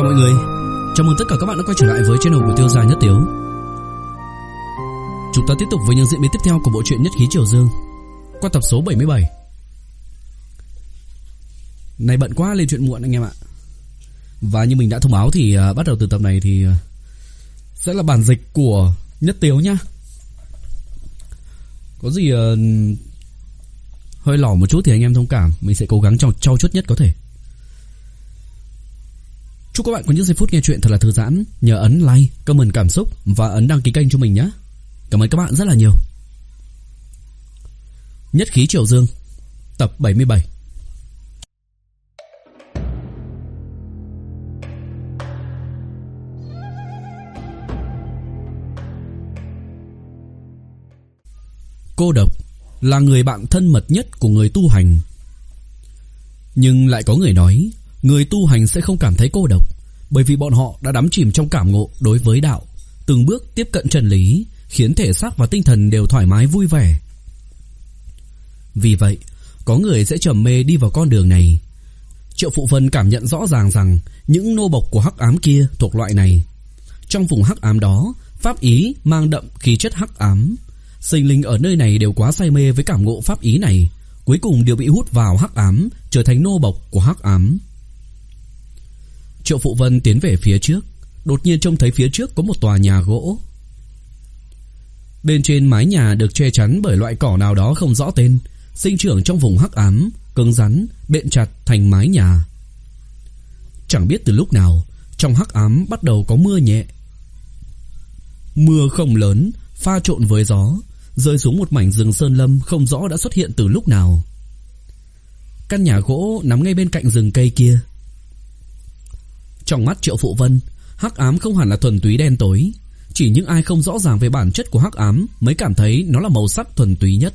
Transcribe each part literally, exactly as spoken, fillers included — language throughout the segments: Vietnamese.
Chào mọi người, chào mừng tất cả các bạn đã quay trở lại với channel của Tiêu Gia Nhất Tiếu. Chúng ta tiếp tục với những diễn biến tiếp theo của bộ truyện Nhất Khí Triều Dương qua tập số bảy mươi bảy. Này bận quá lên chuyện muộn anh em ạ. Và như mình đã thông báo thì uh, bắt đầu từ tập này thì uh, sẽ là bản dịch của Nhất Tiếu nhá. Có gì uh, hơi lỏng một chút thì anh em thông cảm, mình sẽ cố gắng trau trau chuốt nhất có thể. Chúc các bạn có những giây phút nghe chuyện thật là thư giãn. Nhớ ấn like, comment cảm xúc và ấn đăng ký kênh cho mình nhé. Cảm ơn các bạn rất là nhiều. Nhất Khí Triều Dương tập bảy mươi bảy. Cô độc là người bạn thân mật nhất của người tu hành. Nhưng lại có người nói người tu hành sẽ không cảm thấy cô độc, bởi vì bọn họ đã đắm chìm trong cảm ngộ đối với đạo, từng bước tiếp cận chân lý, khiến thể xác và tinh thần đều thoải mái vui vẻ. Vì vậy, có người sẽ trầm mê đi vào con đường này. Triệu Phụ Vân cảm nhận rõ ràng rằng những nô bộc của hắc ám kia thuộc loại này. Trong vùng hắc ám đó, pháp ý mang đậm khí chất hắc ám. Sinh linh ở nơi này đều quá say mê với cảm ngộ pháp ý này, cuối cùng đều bị hút vào hắc ám, trở thành nô bộc của hắc ám. Triệu Phụ Vân tiến về phía trước, đột nhiên trông thấy phía trước có một tòa nhà gỗ. Bên trên mái nhà được che chắn bởi loại cỏ nào đó không rõ tên, sinh trưởng trong vùng hắc ám, cứng rắn, bện chặt thành mái nhà. Chẳng biết từ lúc nào, trong hắc ám bắt đầu có mưa nhẹ. Mưa không lớn, pha trộn với gió, rơi xuống một mảnh rừng sơn lâm không rõ đã xuất hiện từ lúc nào. Căn nhà gỗ nằm ngay bên cạnh rừng cây kia. Trong mắt Triệu Phụ Vân, hắc ám không hẳn là thuần túy đen tối, chỉ những ai không rõ ràng về bản chất của hắc ám mới cảm thấy nó là màu sắc thuần túy nhất.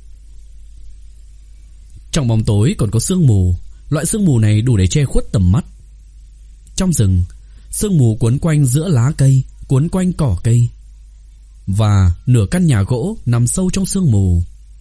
Trong bóng tối còn có sương mù, loại sương mù này đủ để che khuất tầm mắt. Trong rừng, sương mù cuốn quanh giữa lá cây, cuốn quanh cỏ cây, và nửa căn nhà gỗ nằm sâu trong sương mù.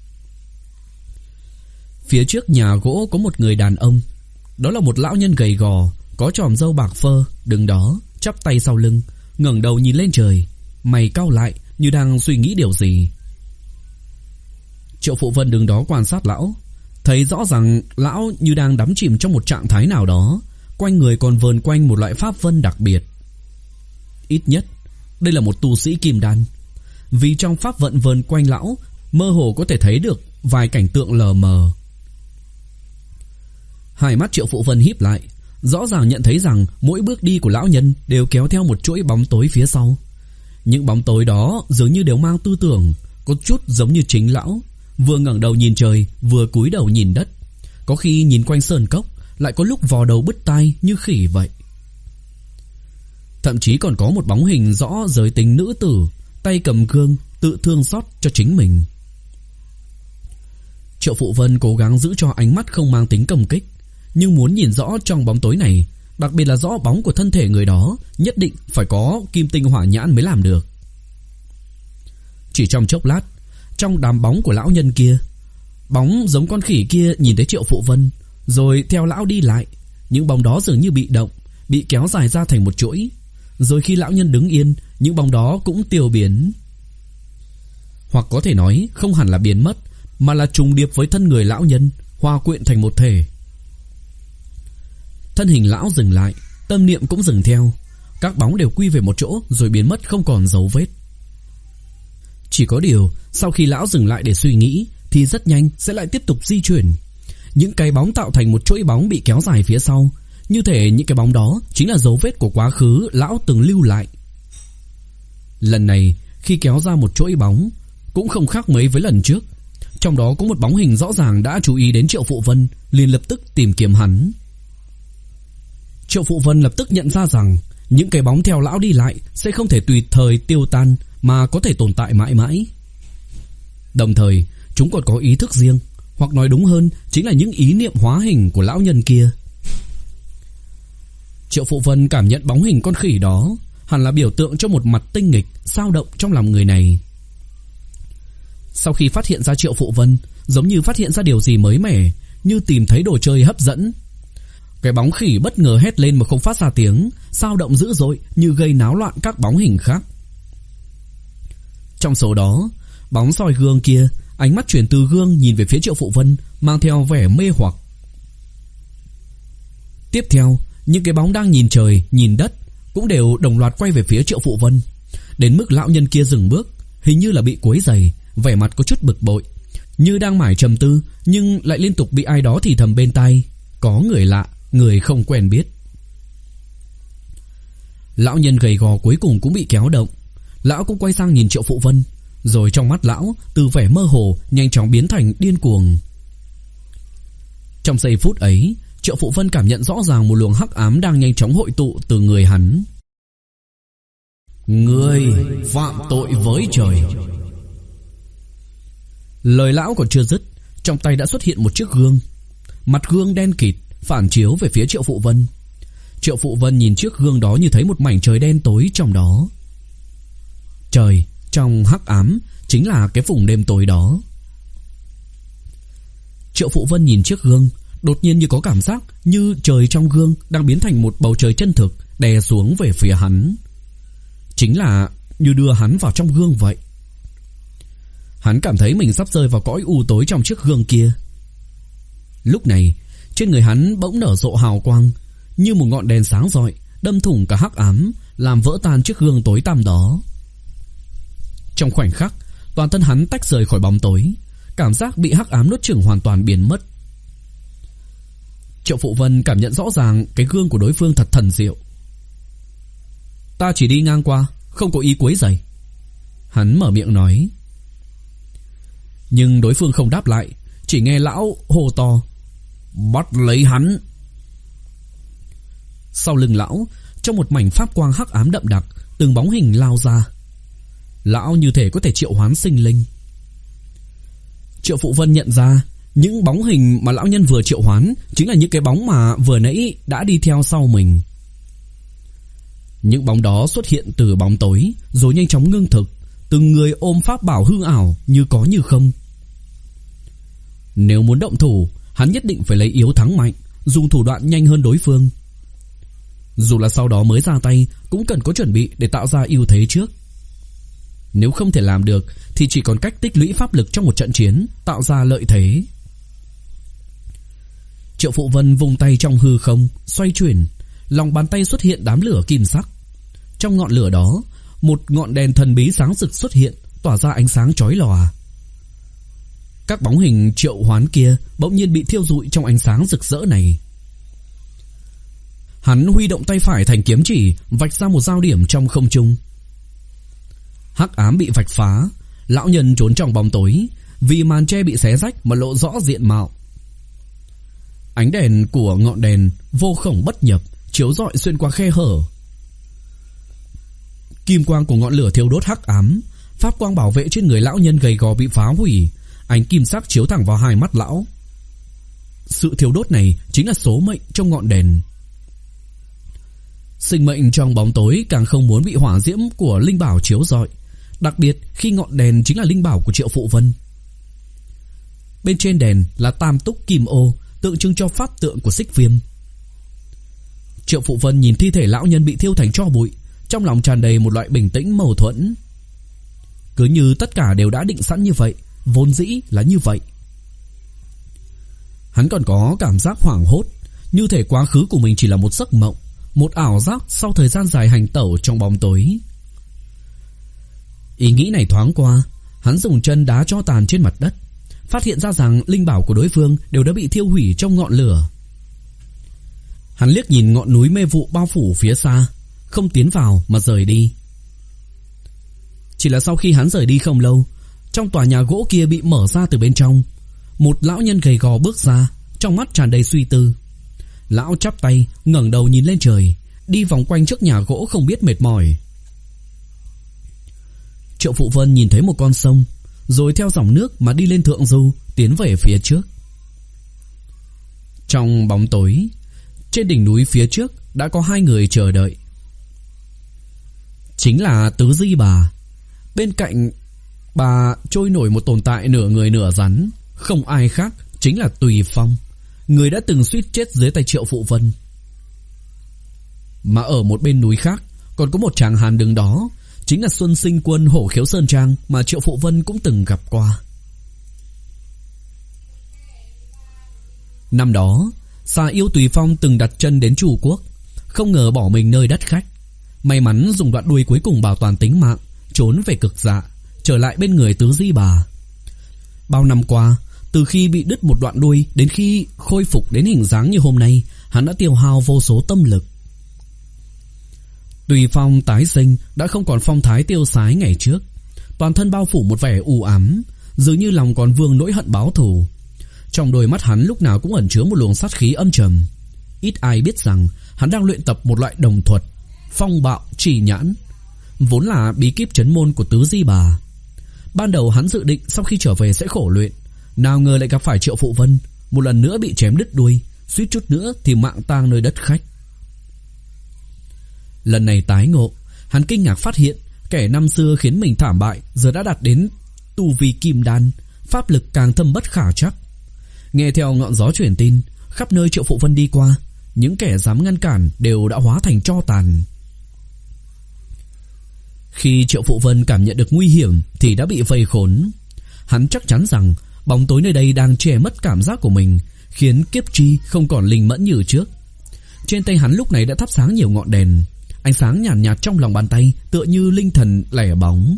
Phía trước nhà gỗ có một người đàn ông. Đó là một lão nhân gầy gò, có chòm râu bạc phơ, đứng đó chắp tay sau lưng, ngẩng đầu nhìn lên trời, mày cau lại như đang suy nghĩ điều gì. Triệu Phụ Vân đứng đó quan sát lão, thấy rõ ràng lão như đang đắm chìm trong một trạng thái nào đó, quanh người còn vờn quanh một loại pháp vân đặc biệt. Ít nhất đây là một tu sĩ kim đan, vì trong pháp vận vờn quanh lão mơ hồ có thể thấy được vài cảnh tượng lờ mờ. Hai mắt Triệu Phụ Vân híp lại, rõ ràng nhận thấy rằng mỗi bước đi của lão nhân đều kéo theo một chuỗi bóng tối phía sau. Những bóng tối đó dường như đều mang tư tưởng, có chút giống như chính lão, vừa ngẩng đầu nhìn trời, vừa cúi đầu nhìn đất, có khi nhìn quanh sơn cốc, lại có lúc vò đầu bứt tai như khỉ vậy. Thậm chí còn có một bóng hình rõ giới tính nữ tử, tay cầm gương, tự thương xót cho chính mình. Triệu Phụ Vân cố gắng giữ cho ánh mắt không mang tính công kích, nhưng muốn nhìn rõ trong bóng tối này, đặc biệt là rõ bóng của thân thể người đó, nhất định phải có kim tinh hỏa nhãn mới làm được. Chỉ trong chốc lát, trong đám bóng của lão nhân kia, bóng giống con khỉ kia nhìn thấy Triệu Phụ Vân, rồi theo lão đi lại. Những bóng đó dường như bị động, bị kéo dài ra thành một chuỗi. Rồi khi lão nhân đứng yên, những bóng đó cũng tiêu biến. Hoặc có thể nói không hẳn là biến mất, mà là trùng điệp với thân người lão nhân, hòa quyện thành một thể. Thân hình lão dừng lại, tâm niệm cũng dừng theo. Các bóng đều quy về một chỗ rồi biến mất không còn dấu vết. Chỉ có điều, sau khi lão dừng lại để suy nghĩ, thì rất nhanh sẽ lại tiếp tục di chuyển. Những cái bóng tạo thành một chuỗi bóng bị kéo dài phía sau, như thể những cái bóng đó chính là dấu vết của quá khứ lão từng lưu lại. Lần này, khi kéo ra một chuỗi bóng, cũng không khác mấy với lần trước. Trong đó có một bóng hình rõ ràng đã chú ý đến Triệu Phụ Vân, liền lập tức tìm kiếm hắn. Triệu Phụ Vân lập tức nhận ra rằng những cái bóng theo lão đi lại sẽ không thể tùy thời tiêu tan, mà có thể tồn tại mãi mãi. Đồng thời, chúng còn có ý thức riêng, hoặc nói đúng hơn, chính là những ý niệm hóa hình của lão nhân kia. Triệu Phụ Vân cảm nhận bóng hình con khỉ đó hẳn là biểu tượng cho một mặt tinh nghịch dao động trong lòng người này. Sau khi phát hiện ra Triệu Phụ Vân, giống như phát hiện ra điều gì mới mẻ, như tìm thấy đồ chơi hấp dẫn. Cái bóng khỉ bất ngờ hét lên mà không phát ra tiếng, xao động dữ dội như gây náo loạn các bóng hình khác. Trong số đó, bóng soi gương kia, ánh mắt chuyển từ gương nhìn về phía Triệu Phụ Vân, mang theo vẻ mê hoặc. Tiếp theo, những cái bóng đang nhìn trời, nhìn đất cũng đều đồng loạt quay về phía Triệu Phụ Vân, đến mức lão nhân kia dừng bước, hình như là bị quấy rầy, vẻ mặt có chút bực bội, như đang mải trầm tư nhưng lại liên tục bị ai đó thì thầm bên tai, có người lạ, người không quen biết. Lão nhân gầy gò cuối cùng cũng bị kéo động. Lão cũng quay sang nhìn Triệu Phụ Vân, rồi trong mắt lão từ vẻ mơ hồ nhanh chóng biến thành điên cuồng. Trong giây phút ấy, Triệu Phụ Vân cảm nhận rõ ràng một luồng hắc ám đang nhanh chóng hội tụ từ người hắn. Ngươi phạm tội với trời. Lời lão còn chưa dứt, trong tay đã xuất hiện một chiếc gương. Mặt gương đen kịt phản chiếu về phía Triệu Phụ Vân. Triệu Phụ Vân nhìn chiếc gương đó như thấy một mảnh trời đen tối trong đó. Trời trong hắc ám chính là cái vùng đêm tối đó. Triệu Phụ Vân nhìn chiếc gương, đột nhiên như có cảm giác như trời trong gương đang biến thành một bầu trời chân thực đè xuống về phía hắn. Chính là như đưa hắn vào trong gương vậy. Hắn cảm thấy mình sắp rơi vào cõi u tối trong chiếc gương kia. Lúc này, trên người hắn bỗng nở rộ hào quang, như một ngọn đèn sáng rọi, đâm thủng cả hắc ám, làm vỡ tan chiếc gương tối tăm đó. Trong khoảnh khắc, toàn thân hắn tách rời khỏi bóng tối, cảm giác bị hắc ám nuốt chửng hoàn toàn biến mất. Triệu Phụ Vân cảm nhận rõ ràng cái gương của đối phương thật thần diệu. Ta chỉ đi ngang qua, không có ý quấy rầy. Hắn mở miệng nói. Nhưng đối phương không đáp lại, chỉ nghe lão hô to: Bắt lấy hắn. Sau lưng lão, trong một mảnh pháp quang hắc ám đậm đặc, từng bóng hình lao ra. Lão như thể có thể triệu hoán sinh linh. Triệu Phụ Vân nhận ra những bóng hình mà lão nhân vừa triệu hoán chính là những cái bóng mà vừa nãy đã đi theo sau mình. Những bóng đó xuất hiện từ bóng tối, rồi nhanh chóng ngưng thực, từng người ôm pháp bảo hư ảo như có như không. Nếu muốn động thủ, hắn nhất định phải lấy yếu thắng mạnh, dùng thủ đoạn nhanh hơn đối phương. Dù là sau đó mới ra tay, cũng cần có chuẩn bị để tạo ra ưu thế trước. Nếu không thể làm được thì chỉ còn cách tích lũy pháp lực trong một trận chiến, tạo ra lợi thế. Triệu Phụ Vân vùng tay trong hư không, xoay chuyển, lòng bàn tay xuất hiện đám lửa kim sắc. Trong ngọn lửa đó, một ngọn đèn thần bí sáng rực xuất hiện, tỏa ra ánh sáng chói lòa. Các bóng hình triệu hoán kia bỗng nhiên bị thiêu rụi trong ánh sáng rực rỡ này. Hắn huy động tay phải thành kiếm chỉ, vạch ra một giao điểm trong không trung. Hắc ám bị vạch phá, lão nhân trốn trong bóng tối, vì màn che bị xé rách mà lộ rõ diện mạo. Ánh đèn của ngọn đèn vô khổng bất nhập, chiếu rọi xuyên qua khe hở. Kim quang của ngọn lửa thiêu đốt hắc ám, pháp quang bảo vệ trên người lão nhân gầy gò bị phá hủy, ánh kim sắc chiếu thẳng vào hai mắt lão. Sự thiêu đốt này chính là số mệnh trong ngọn đèn. Sinh mệnh trong bóng tối càng không muốn bị hỏa diễm của linh bảo chiếu rọi, đặc biệt khi ngọn đèn chính là linh bảo của Triệu Phụ Vân. Bên trên đèn là tam túc kim ô, tượng trưng cho pháp tượng của Xích Viêm. Triệu Phụ Vân nhìn thi thể lão nhân bị thiêu thành tro bụi, trong lòng tràn đầy một loại bình tĩnh mâu thuẫn. Cứ như tất cả đều đã định sẵn như vậy, vốn dĩ là như vậy. Hắn còn có cảm giác hoảng hốt, như thể quá khứ của mình chỉ là một giấc mộng, một ảo giác sau thời gian dài hành tẩu trong bóng tối. Ý nghĩ này thoáng qua, hắn dùng chân đá tro tàn trên mặt đất, phát hiện ra rằng linh bảo của đối phương đều đã bị thiêu hủy trong ngọn lửa. Hắn liếc nhìn ngọn núi mê vụ bao phủ phía xa, không tiến vào mà rời đi. Chỉ là sau khi hắn rời đi không lâu, trong tòa nhà gỗ kia bị mở ra từ bên trong. Một lão nhân gầy gò bước ra, trong mắt tràn đầy suy tư. Lão chắp tay, ngẩng đầu nhìn lên trời, đi vòng quanh trước nhà gỗ không biết mệt mỏi. Triệu Phụ Vân nhìn thấy một con sông, rồi theo dòng nước mà đi lên thượng du, tiến về phía trước. Trong bóng tối, trên đỉnh núi phía trước đã có hai người chờ đợi. Chính là Tứ Di Bà. Bên cạnh bà trôi nổi một tồn tại nửa người nửa rắn, không ai khác chính là Tùy Phong, người đã từng suýt chết dưới tay Triệu Phụ Vân. Mà ở một bên núi khác còn có một tráng hán đứng đó, chính là Xuân Sinh Quân Hổ Khiếu Sơn Trang mà Triệu Phụ Vân cũng từng gặp qua. Năm đó, Xà Yêu Tùy Phong từng đặt chân đến Chu Quốc, không ngờ bỏ mình nơi đất khách. May mắn dùng đoạn đuôi cuối cùng bảo toàn tính mạng, trốn về Cực Dạ, trở lại bên người Tứ Di Bà. Bao năm qua, từ khi bị đứt một đoạn đuôi đến khi khôi phục đến hình dáng như hôm nay, hắn đã tiêu hao vô số tâm lực. Tùy Phong tái sinh đã không còn phong thái tiêu sái ngày trước, toàn thân bao phủ một vẻ u ám, dường như lòng còn vương nỗi hận báo thù. Trong đôi mắt hắn lúc nào cũng ẩn chứa một luồng sát khí âm trầm. Ít ai biết rằng hắn đang luyện tập một loại đồng thuật, phong bạo chỉ nhãn, vốn là bí kíp trấn môn của Tứ Di Bà. Ban đầu hắn dự định sau khi trở về sẽ khổ luyện, nào ngờ lại gặp phải Triệu Phụ Vân, một lần nữa bị chém đứt đuôi, suýt chút nữa thì mạng tang nơi đất khách. Lần này tái ngộ, hắn kinh ngạc phát hiện kẻ năm xưa khiến mình thảm bại giờ đã đạt đến tu vi kim đan, pháp lực càng thâm bất khả trắc. Nghe theo ngọn gió truyền tin, khắp nơi Triệu Phụ Vân đi qua, những kẻ dám ngăn cản đều đã hóa thành tro tàn. Khi Triệu Phụ Vân cảm nhận được nguy hiểm thì đã bị vây khốn. Hắn chắc chắn rằng bóng tối nơi đây đang che mất cảm giác của mình, khiến kiếp chi không còn linh mẫn như trước. Trên tay hắn lúc này đã thắp sáng nhiều ngọn đèn, ánh sáng nhàn nhạt, nhạt trong lòng bàn tay tựa như linh thần lẻ bóng.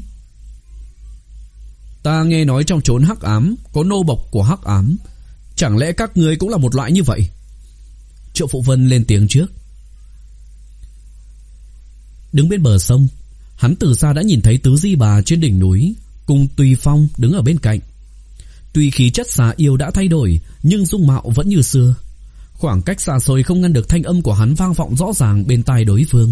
Ta nghe nói trong chốn hắc ám có nô bộc của hắc ám, chẳng lẽ các ngươi cũng là một loại như vậy? Triệu Phụ Vân lên tiếng trước. Đứng bên bờ sông, hắn từ xa đã nhìn thấy Tứ Di Bà trên đỉnh núi cùng Tùy Phong đứng ở bên cạnh. Tuy khí chất xà yêu đã thay đổi, nhưng dung mạo vẫn như xưa. Khoảng cách xa xôi không ngăn được thanh âm của hắn vang vọng rõ ràng bên tai đối phương.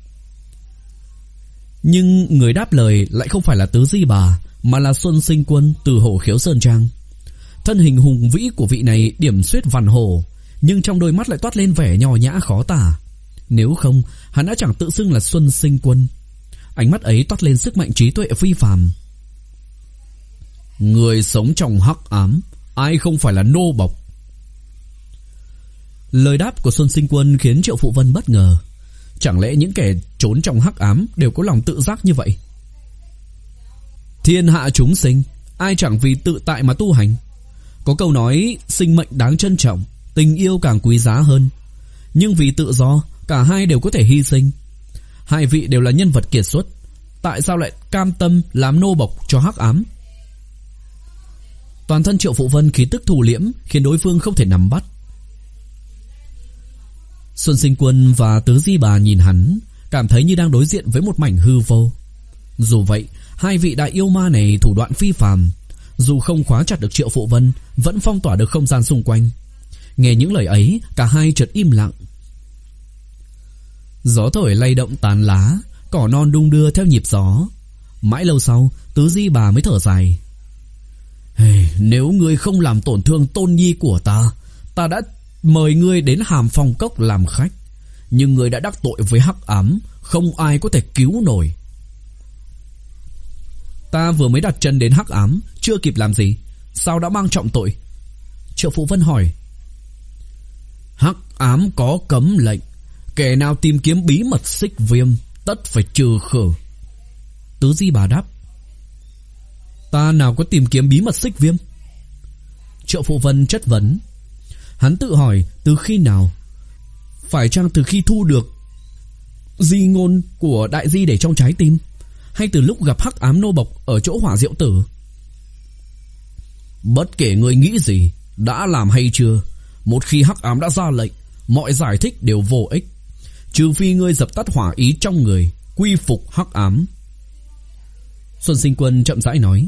Nhưng người đáp lời lại không phải là Tứ Di Bà, mà là Xuân Sinh Quân từ Hổ Khiếu Sơn Trang. Thân hình hùng vĩ của vị này điểm xuyết vằn hổ, nhưng trong đôi mắt lại toát lên vẻ nho nhã khó tả. Nếu không, hắn đã chẳng tự xưng là Xuân Sinh Quân. Ánh mắt ấy toát lên sức mạnh trí tuệ phi phàm. Người sống trong hắc ám, ai không phải là nô bộc? Lời đáp của Xuân Sinh Quân khiến Triệu Phụ Vân bất ngờ. Chẳng lẽ những kẻ trốn trong hắc ám đều có lòng tự giác như vậy? Thiên hạ chúng sinh, ai chẳng vì tự tại mà tu hành. Có câu nói sinh mệnh đáng trân trọng, tình yêu càng quý giá hơn. Nhưng vì tự do, cả hai đều có thể hy sinh. Hai vị đều là nhân vật kiệt xuất, tại sao lại cam tâm làm nô bộc cho hắc ám? Toàn thân Triệu Phụ Vân khí tức thu liễm, khiến đối phương không thể nắm bắt. Xuân Sinh Quân và Tứ Di Bà nhìn hắn, cảm thấy như đang đối diện với một mảnh hư vô. Dù vậy, hai vị đại yêu ma này thủ đoạn phi phàm, dù không khóa chặt được Triệu Phụ Vân, vẫn phong tỏa được không gian xung quanh. Nghe những lời ấy, cả hai chợt im lặng. Gió thổi lay động tán lá, cỏ non đung đưa theo nhịp gió. Mãi lâu sau, Tứ Di Bà mới thở dài. Hey, nếu ngươi không làm tổn thương tôn nhi của ta, ta đã mời ngươi đến Hàm Phong Cốc làm khách. Nhưng ngươi đã đắc tội với hắc ám, không ai có thể cứu nổi. Ta vừa mới đặt chân đến hắc ám, chưa kịp làm gì, sao đã mang trọng tội? Triệu Phụ Vân hỏi. Hắc ám có cấm lệnh, kẻ nào tìm kiếm bí mật xích viêm tất phải trừ khử. Tứ Di Bà đáp. Ta nào có tìm kiếm bí mật xích viêm? Triệu Phụ Vân chất vấn. Hắn tự hỏi từ khi nào? Phải chăng từ khi thu được di ngôn của đại di để trong trái tim, hay từ lúc gặp hắc ám nô bộc ở chỗ Hỏa Diệu Tử? Bất kể ngươi nghĩ gì, đã làm hay chưa, một khi hắc ám đã ra lệnh, mọi giải thích đều vô ích, trừ phi ngươi dập tắt hỏa ý trong người, quy phục hắc ám. Xuân Sinh Quân chậm rãi nói.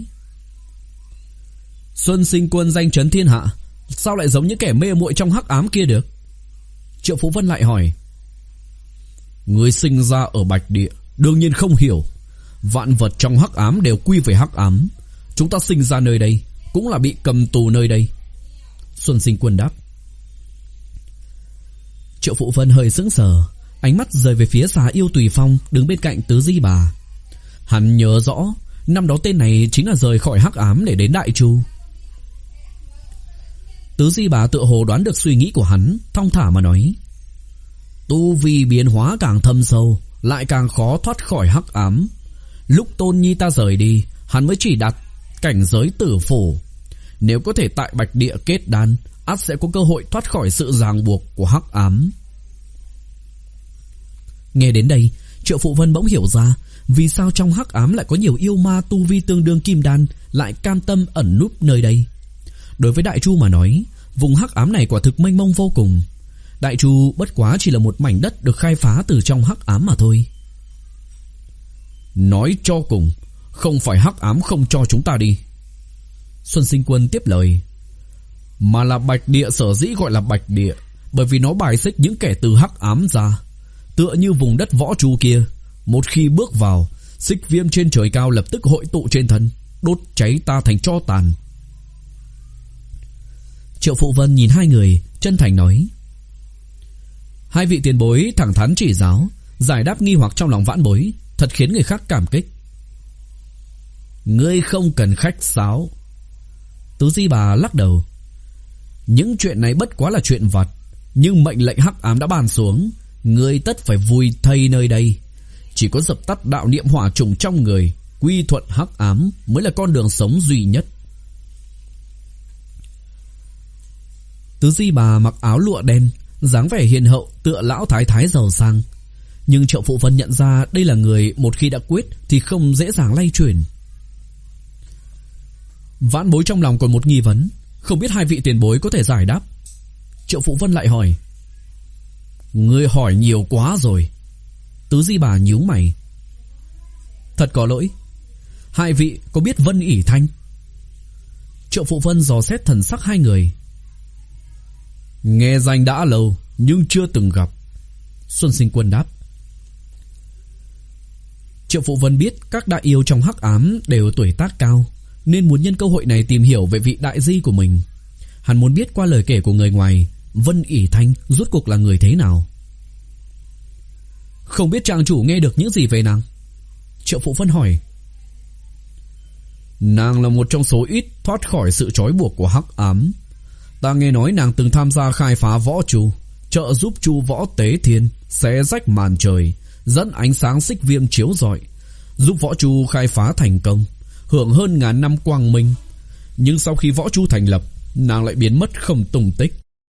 Xuân Sinh Quân danh chấn thiên hạ, sao lại giống những kẻ mê muội trong hắc ám kia được? Triệu Phụ Vân lại hỏi. Ngươi sinh ra ở Bạch Địa, đương nhiên không hiểu. Vạn vật trong hắc ám đều quy về hắc ám. Chúng ta sinh ra nơi đây, cũng là bị cầm tù nơi đây. Xuân Sinh Quân đáp. Triệu Phụ Vân hơi sững sờ, ánh mắt rời về phía Xà Yêu Tùy Phong đứng bên cạnh Tứ Di Bà. Hắn nhớ rõ, năm đó tên này chính là rời khỏi hắc ám để đến Đại Chu. Tứ Di Bà tựa hồ đoán được suy nghĩ của hắn, thong thả mà nói. Tu vi biến hóa càng thâm sâu, lại càng khó thoát khỏi hắc ám. Lúc Tôn Nhi ta rời đi, hắn mới chỉ đạt cảnh giới tử phủ. Nếu có thể tại Bạch Địa kết đan, ắt sẽ có cơ hội thoát khỏi sự ràng buộc của hắc ám. Nghe đến đây, Triệu Phụ Vân bỗng hiểu ra vì sao trong hắc ám lại có nhiều yêu ma tu vi tương đương kim đan lại cam tâm ẩn núp nơi đây. Đối với Đại Chu mà nói, vùng hắc ám này quả thực mênh mông vô cùng. Đại Chu bất quá chỉ là một mảnh đất được khai phá từ trong hắc ám mà thôi. Nói cho cùng, không phải hắc ám không cho chúng ta đi. Xuân Sinh Quân tiếp lời. Mà là Bạch Địa sở dĩ gọi là Bạch Địa, bởi vì nó bài xích những kẻ từ hắc ám ra. Tựa như vùng đất Võ Chu kia, một khi bước vào, xích viêm trên trời cao lập tức hội tụ trên thân, đốt cháy ta thành tro tàn. Triệu Phụ Vân nhìn hai người, chân thành nói. Hai vị tiền bối thẳng thắn chỉ giáo, giải đáp nghi hoặc trong lòng vãn bối, thật khiến người khác cảm kích. Ngươi không cần khách sáo. Tứ Di Bà lắc đầu. Những chuyện này bất quá là chuyện vặt, nhưng mệnh lệnh hắc ám đã ban xuống, ngươi tất phải vui thay nơi đây. Chỉ có dập tắt đạo niệm hỏa trùng trong người, quy thuận hắc ám mới là con đường sống duy nhất. Tứ Di Bà mặc áo lụa đen, dáng vẻ hiền hậu tựa lão thái thái giàu sang. Nhưng Triệu Phụ Vân nhận ra đây là người một khi đã quyết thì không dễ dàng lay chuyển. Vãn bối trong lòng còn một nghi vấn, không biết hai vị tiền bối có thể giải đáp. Triệu Phụ Vân lại hỏi. Ngươi hỏi nhiều quá rồi. Tứ Di Bà nhíu mày. Thật có lỗi, hai vị có biết Vân ỉ Thanh? Triệu Phụ Vân dò xét thần sắc hai người. Nghe danh đã lâu, nhưng chưa từng gặp. Xuân Sinh Quân đáp. Triệu Phụ Vân biết các đại yêu trong hắc ám đều tuổi tác cao, nên muốn nhân cơ hội này tìm hiểu về vị đại di của mình. Hắn muốn biết qua lời kể của người ngoài, Vân ỉ Thanh rốt cuộc là người thế nào. Không biết trang chủ nghe được những gì về nàng? Triệu Phụ Vân hỏi. Nàng là một trong số ít thoát khỏi sự trói buộc của hắc ám. Ta nghe nói nàng từng tham gia khai phá Võ Chu, trợ giúp Chu Võ Tế Thiên xé rách màn trời, dẫn ánh sáng xích viêm chiếu rọi, giúp Võ Chu khai phá thành công, hưởng hơn ngàn năm quang minh. Nhưng sau khi Võ Chu thành lập, nàng lại biến mất không tung tích.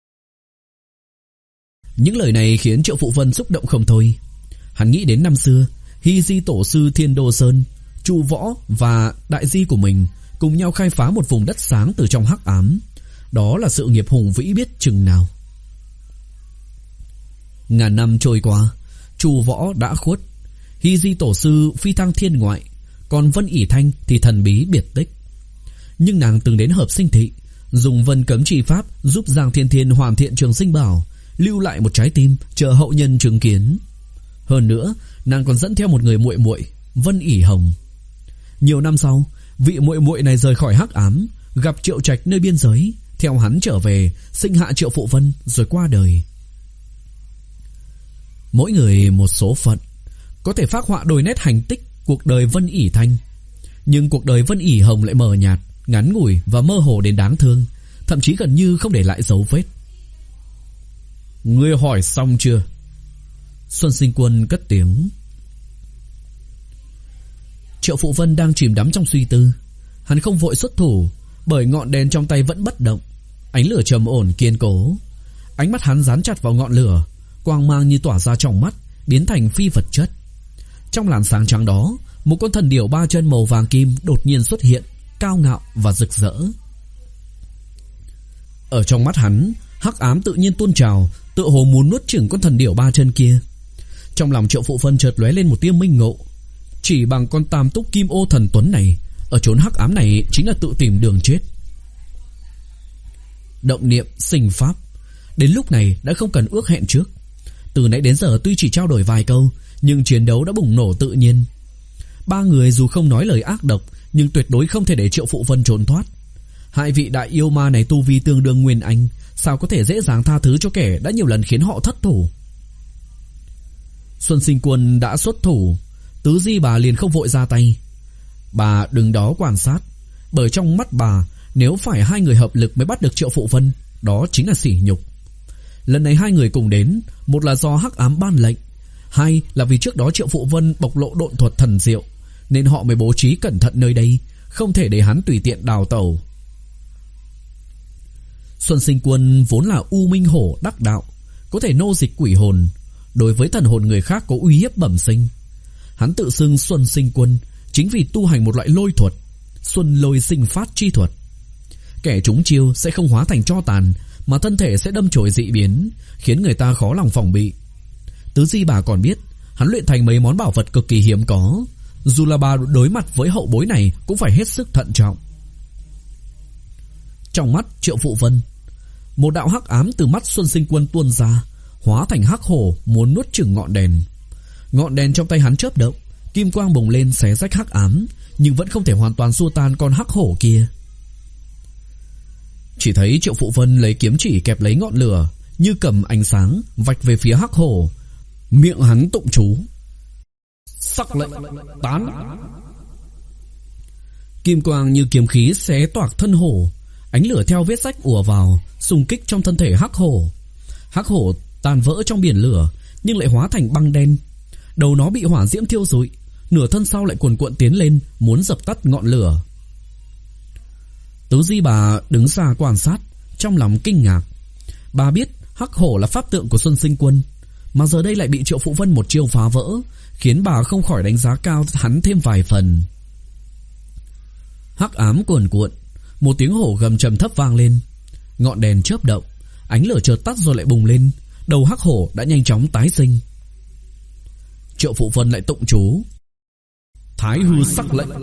Những lời này khiến Triệu Phụ Vân xúc động không thôi. Hắn nghĩ đến năm xưa, Hy Di Tổ sư Thiên Đô Sơn, Chu Võ và đại di của mình cùng nhau khai phá một vùng đất sáng từ trong hắc ám. Đó là sự nghiệp hùng vĩ biết chừng nào. Ngàn năm trôi qua, Chu Võ đã khuất, Hy Di Tổ sư phi thăng thiên ngoại, còn Vân ỉ Thanh thì thần bí biệt tích. Nhưng nàng từng đến Hợp Sinh Thị, dùng vân cấm trì pháp giúp Giang Thiên Thiên hoàn thiện Trường Sinh Bảo, lưu lại một trái tim chờ hậu nhân chứng kiến. Hơn nữa, nàng còn dẫn theo một người muội muội, Vân ỉ Hồng. Nhiều năm sau, vị muội muội này rời khỏi hắc ám, gặp Triệu Trạch nơi biên giới, theo hắn trở về, sinh hạ Triệu Phụ Vân rồi qua đời. Mỗi người một số phận, có thể phác họa đôi nét hành tích cuộc đời Vân ỉ Thanh. Nhưng cuộc đời Vân ỉ Hồng lại mờ nhạt, ngắn ngủi và mơ hồ đến đáng thương, thậm chí gần như không để lại dấu vết. Ngươi hỏi xong chưa? Xuân Sinh Quân cất tiếng. Triệu Phụ Vân đang chìm đắm trong suy tư. Hắn không vội xuất thủ, bởi ngọn đèn trong tay vẫn bất động, ánh lửa trầm ổn kiên cố. Ánh mắt hắn dán chặt vào ngọn lửa, quang mang như tỏa ra trong mắt, biến thành phi vật chất. Trong làn sáng trắng đó, một con thần điểu ba chân màu vàng kim đột nhiên xuất hiện, cao ngạo và rực rỡ. Ở trong mắt hắn, hắc ám tự nhiên tuôn trào, tựa hồ muốn nuốt chửng con thần điểu ba chân kia. Trong lòng Triệu Phụ Vân chợt lóe lên một tia minh ngộ. Chỉ bằng con tam túc kim ô thần tuấn này, ở chốn hắc ám này chính là tự tìm đường chết. Động niệm sinh pháp, đến lúc này đã không cần ước hẹn trước. Từ nãy đến giờ tuy chỉ trao đổi vài câu, nhưng chiến đấu đã bùng nổ tự nhiên. Ba người dù không nói lời ác độc, nhưng tuyệt đối không thể để Triệu Phụ Vân trốn thoát. Hai vị đại yêu ma này tu vi tương đương nguyên anh, sao có thể dễ dàng tha thứ cho kẻ đã nhiều lần khiến họ thất thủ. Xuân Sinh Quân đã xuất thủ, Tứ Di Bà liền không vội ra tay. Bà đứng đó quan sát, bởi trong mắt bà, nếu phải hai người hợp lực mới bắt được Triệu Phụ Vân, đó chính là sỉ nhục. Lần này hai người cùng đến, một là do hắc ám ban lệnh, hai là vì trước đó Triệu Phụ Vân bộc lộ độn thuật thần diệu, nên họ mới bố trí cẩn thận nơi đây, không thể để hắn tùy tiện đào tẩu. Xuân Sinh Quân vốn là U Minh Hổ đắc đạo, có thể nô dịch quỷ hồn, đối với thần hồn người khác có uy hiếp bẩm sinh. Hắn tự xưng Xuân Sinh Quân chính vì tu hành một loại lôi thuật, Xuân Lôi Sinh Phát chi thuật. Kẻ trúng chiêu sẽ không hóa thành tro tàn, mà thân thể sẽ đâm chồi dị biến, khiến người ta khó lòng phòng bị. Tứ Di Bà còn biết hắn luyện thành mấy món bảo vật cực kỳ hiếm có, dù là bà đối mặt với hậu bối này cũng phải hết sức thận trọng. Trong mắt Triệu Phụ Vân, một đạo hắc ám từ mắt Xuân Sinh Quân tuôn ra, hóa thành hắc hổ muốn nuốt chửng ngọn đèn. Ngọn đèn trong tay hắn chớp động, kim quang bùng lên xé rách hắc ám, nhưng vẫn không thể hoàn toàn xua tan con hắc hổ kia. Chỉ thấy Triệu Phụ Vân lấy kiếm chỉ kẹp lấy ngọn lửa, như cầm ánh sáng vạch về phía hắc hổ, miệng hắn tụng chú: sắc lệnh tán. Kim quang như kiếm khí xé toạc thân hổ, ánh lửa theo vết rách ùa vào, xung kích trong thân thể hắc hổ. Hắc hổ tan vỡ trong biển lửa, nhưng lại hóa thành băng đen. Đầu nó bị hỏa diễm thiêu rụi, nửa thân sau lại cuồn cuộn tiến lên, muốn dập tắt ngọn lửa. Tứ Di Bà đứng xa quan sát, trong lòng kinh ngạc. Bà biết hắc hổ là pháp tượng của Xuân Sinh Quân, mà giờ đây lại bị Triệu Phụ Vân một chiêu phá vỡ, khiến bà không khỏi đánh giá cao hắn thêm vài phần. Hắc ám cuồn cuộn, một tiếng hổ gầm trầm thấp vang lên. Ngọn đèn chớp động, ánh lửa chợt tắt rồi lại bùng lên, đầu hắc hổ đã nhanh chóng tái sinh. Triệu Phụ Vân lại tụng chú: Thái hư sắc lệnh.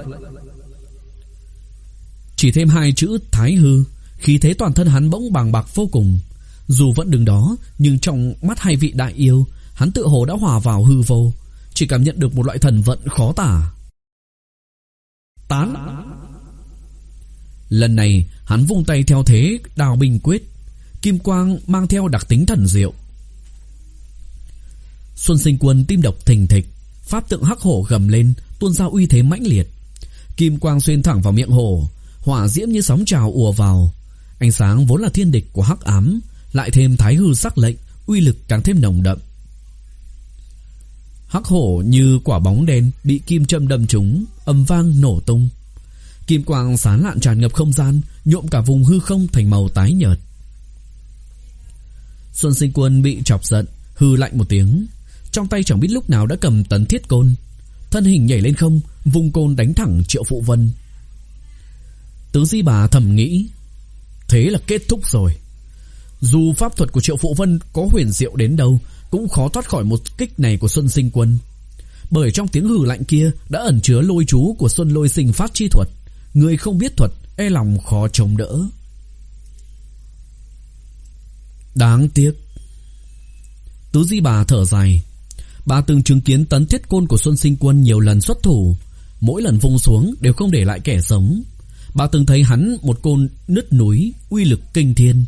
Chỉ thêm hai chữ Thái hư, khí thế toàn thân hắn bỗng bàng bạc vô cùng. Dù vẫn đứng đó, nhưng trong mắt hai vị đại yêu, hắn tựa hồ đã hòa vào hư vô, chỉ cảm nhận được một loại thần vận khó tả. Tán. Lần này hắn vung tay theo thế Đào Bình Quyết, kim quang mang theo đặc tính thần diệu. Xuân Sinh Quân tim đập thình thịch, pháp tượng hắc hổ gầm lên, tuôn ra uy thế mãnh liệt. Kim quang xuyên thẳng vào miệng hổ, hỏa diễm như sóng trào ùa vào. Ánh sáng vốn là thiên địch của hắc ám, lại thêm thái hư sắc lệnh, uy lực càng thêm nồng đậm. Hắc hổ như quả bóng đen bị kim châm đâm trúng, âm vang nổ tung. Kim quang sáng lạn tràn ngập không gian, nhuộm cả vùng hư không thành màu tái nhợt. Xuân Sinh Quân bị chọc giận, hư lạnh một tiếng, trong tay chẳng biết lúc nào đã cầm tấn thiết côn, thân hình nhảy lên không, vung côn đánh thẳng Triệu Phụ Vân. Tứ Di Bà thầm nghĩ, thế là kết thúc rồi. Dù pháp thuật của Triệu Phụ Vân có huyền diệu đến đâu, cũng khó thoát khỏi một kích này của Xuân Sinh Quân. Bởi trong tiếng hừ lạnh kia đã ẩn chứa lôi chú của Xuân Lôi Sinh Phát chi thuật, người không biết thuật e lòng khó chống đỡ. Đáng tiếc. Tứ Di Bà thở dài. Bà từng chứng kiến tấn thiết côn của Xuân Sinh Quân nhiều lần xuất thủ, mỗi lần vung xuống đều không để lại kẻ sống. Bà từng thấy hắn một côn nứt núi, uy lực kinh thiên.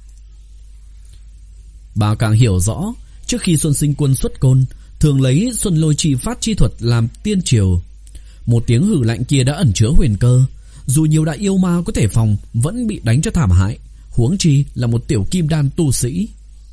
Bà càng hiểu rõ, trước khi Xuân Sinh Quân xuất côn, thường lấy Xuân Lôi Chi Phát chi thuật làm tiên triều. Một tiếng hử lạnh kia đã ẩn chứa huyền cơ, dù nhiều đại yêu ma có thể phòng vẫn bị đánh cho thảm hại, huống chi là một tiểu kim đan tu sĩ.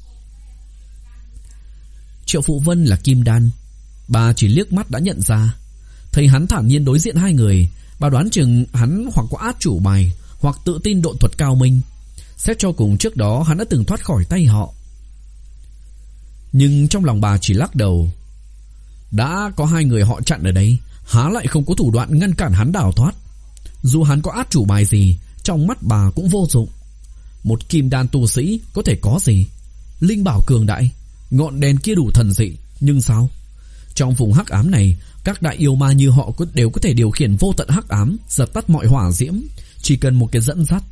Triệu Phụ Vân là kim đan, bà chỉ liếc mắt đã nhận ra. Thấy hắn thản nhiên đối diện hai người, bà đoán chừng hắn hoặc có át chủ bài, hoặc tự tin độn thuật cao minh. Xét cho cùng trước đó hắn đã từng thoát khỏi tay họ. Nhưng trong lòng bà chỉ lắc đầu. Đã có hai người họ chặn ở đây, há lại không có thủ đoạn ngăn cản hắn đào thoát. Dù hắn có át chủ bài gì, trong mắt bà cũng vô dụng. Một kim đan tu sĩ có thể có gì? Linh bảo cường đại, ngọn đèn kia đủ thần dị, nhưng sao? Trong vùng hắc ám này, các đại yêu ma như họ đều có thể điều khiển vô tận hắc ám, dập tắt mọi hỏa diễm, chỉ cần một cái dẫn dắt.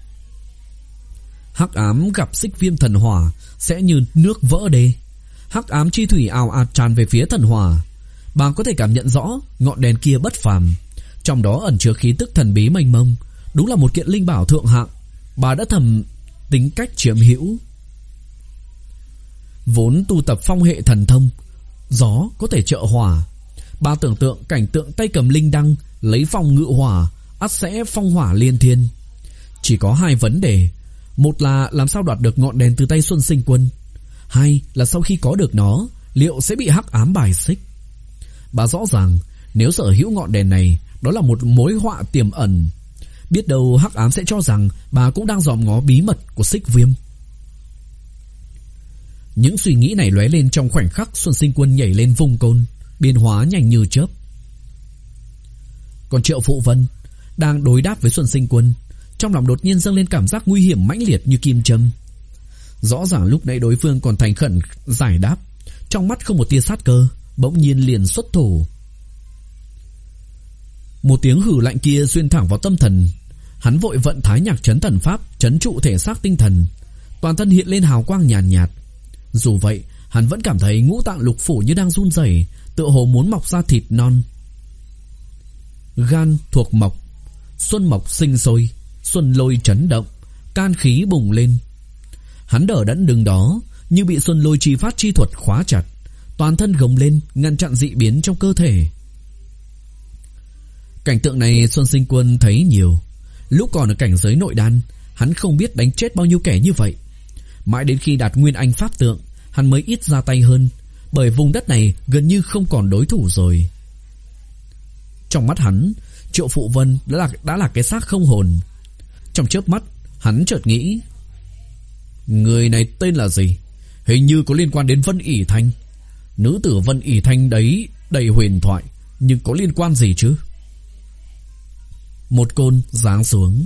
Hắc ám gặp xích viêm thần hỏa sẽ như nước vỡ đê. Hắc ám chi thủy ào ạt tràn về phía thần hỏa. Bà có thể cảm nhận rõ ngọn đèn kia bất phàm, trong đó ẩn chứa khí tức thần bí mênh mông, đúng là một kiện linh bảo thượng hạng. Bà đã thầm tính cách chiếm hữu. Vốn tu tập phong hệ thần thông, gió có thể trợ hỏa. Bà tưởng tượng cảnh tượng tay cầm linh đăng, lấy phong ngự hỏa, ắt sẽ phong hỏa liên thiên. Chỉ có hai vấn đề. Một là làm sao đoạt được ngọn đèn từ tay Xuân Sinh Quân, hai là sau khi có được nó, liệu sẽ bị hắc ám bài xích. Bà rõ ràng nếu sở hữu ngọn đèn này, đó là một mối họa tiềm ẩn. Biết đâu hắc ám sẽ cho rằng bà cũng đang dòm ngó bí mật của Xích Viêm. Những suy nghĩ này lóe lên trong khoảnh khắc. Xuân Sinh Quân nhảy lên vung côn, biến hóa nhanh như chớp. Còn Triệu Phụ Vân đang đối đáp với Xuân Sinh Quân, trong lòng đột nhiên dâng lên cảm giác nguy hiểm mãnh liệt như kim châm. Rõ ràng lúc nãy đối phương còn thành khẩn giải đáp, trong mắt không một tia sát cơ, bỗng nhiên liền xuất thủ. Một tiếng hử lạnh kia xuyên thẳng vào tâm thần. Hắn vội vận Thái Nhạc Trấn Thần Pháp trấn trụ thể xác tinh thần, toàn thân hiện lên hào quang nhàn nhạt, nhạt. Dù vậy, hắn vẫn cảm thấy ngũ tạng lục phủ như đang run rẩy, tựa hồ muốn mọc ra thịt non. Gan thuộc mộc, xuân mộc sinh sôi, xuân lôi chấn động, can khí bùng lên. Hắn đỡ đẫn đứng đó, như bị xuân lôi chi phát chi thuật khóa chặt, toàn thân gồng lên ngăn chặn dị biến trong cơ thể. Cảnh tượng này Xuân Sinh Quân thấy nhiều. Lúc còn ở cảnh giới nội đan, hắn không biết đánh chết bao nhiêu kẻ như vậy. Mãi đến khi đạt Nguyên Anh Pháp Tượng, hắn mới ít ra tay hơn, bởi vùng đất này gần như không còn đối thủ rồi. Trong mắt hắn, Triệu Phụ Vân đã là, đã là cái xác không hồn. Trong chớp mắt, hắn chợt nghĩ, người này tên là gì? Hình như có liên quan đến Vân ỷ Thanh. Nữ tử Vân ỷ Thanh đấy đầy huyền thoại, nhưng có liên quan gì chứ? Một côn giáng xuống.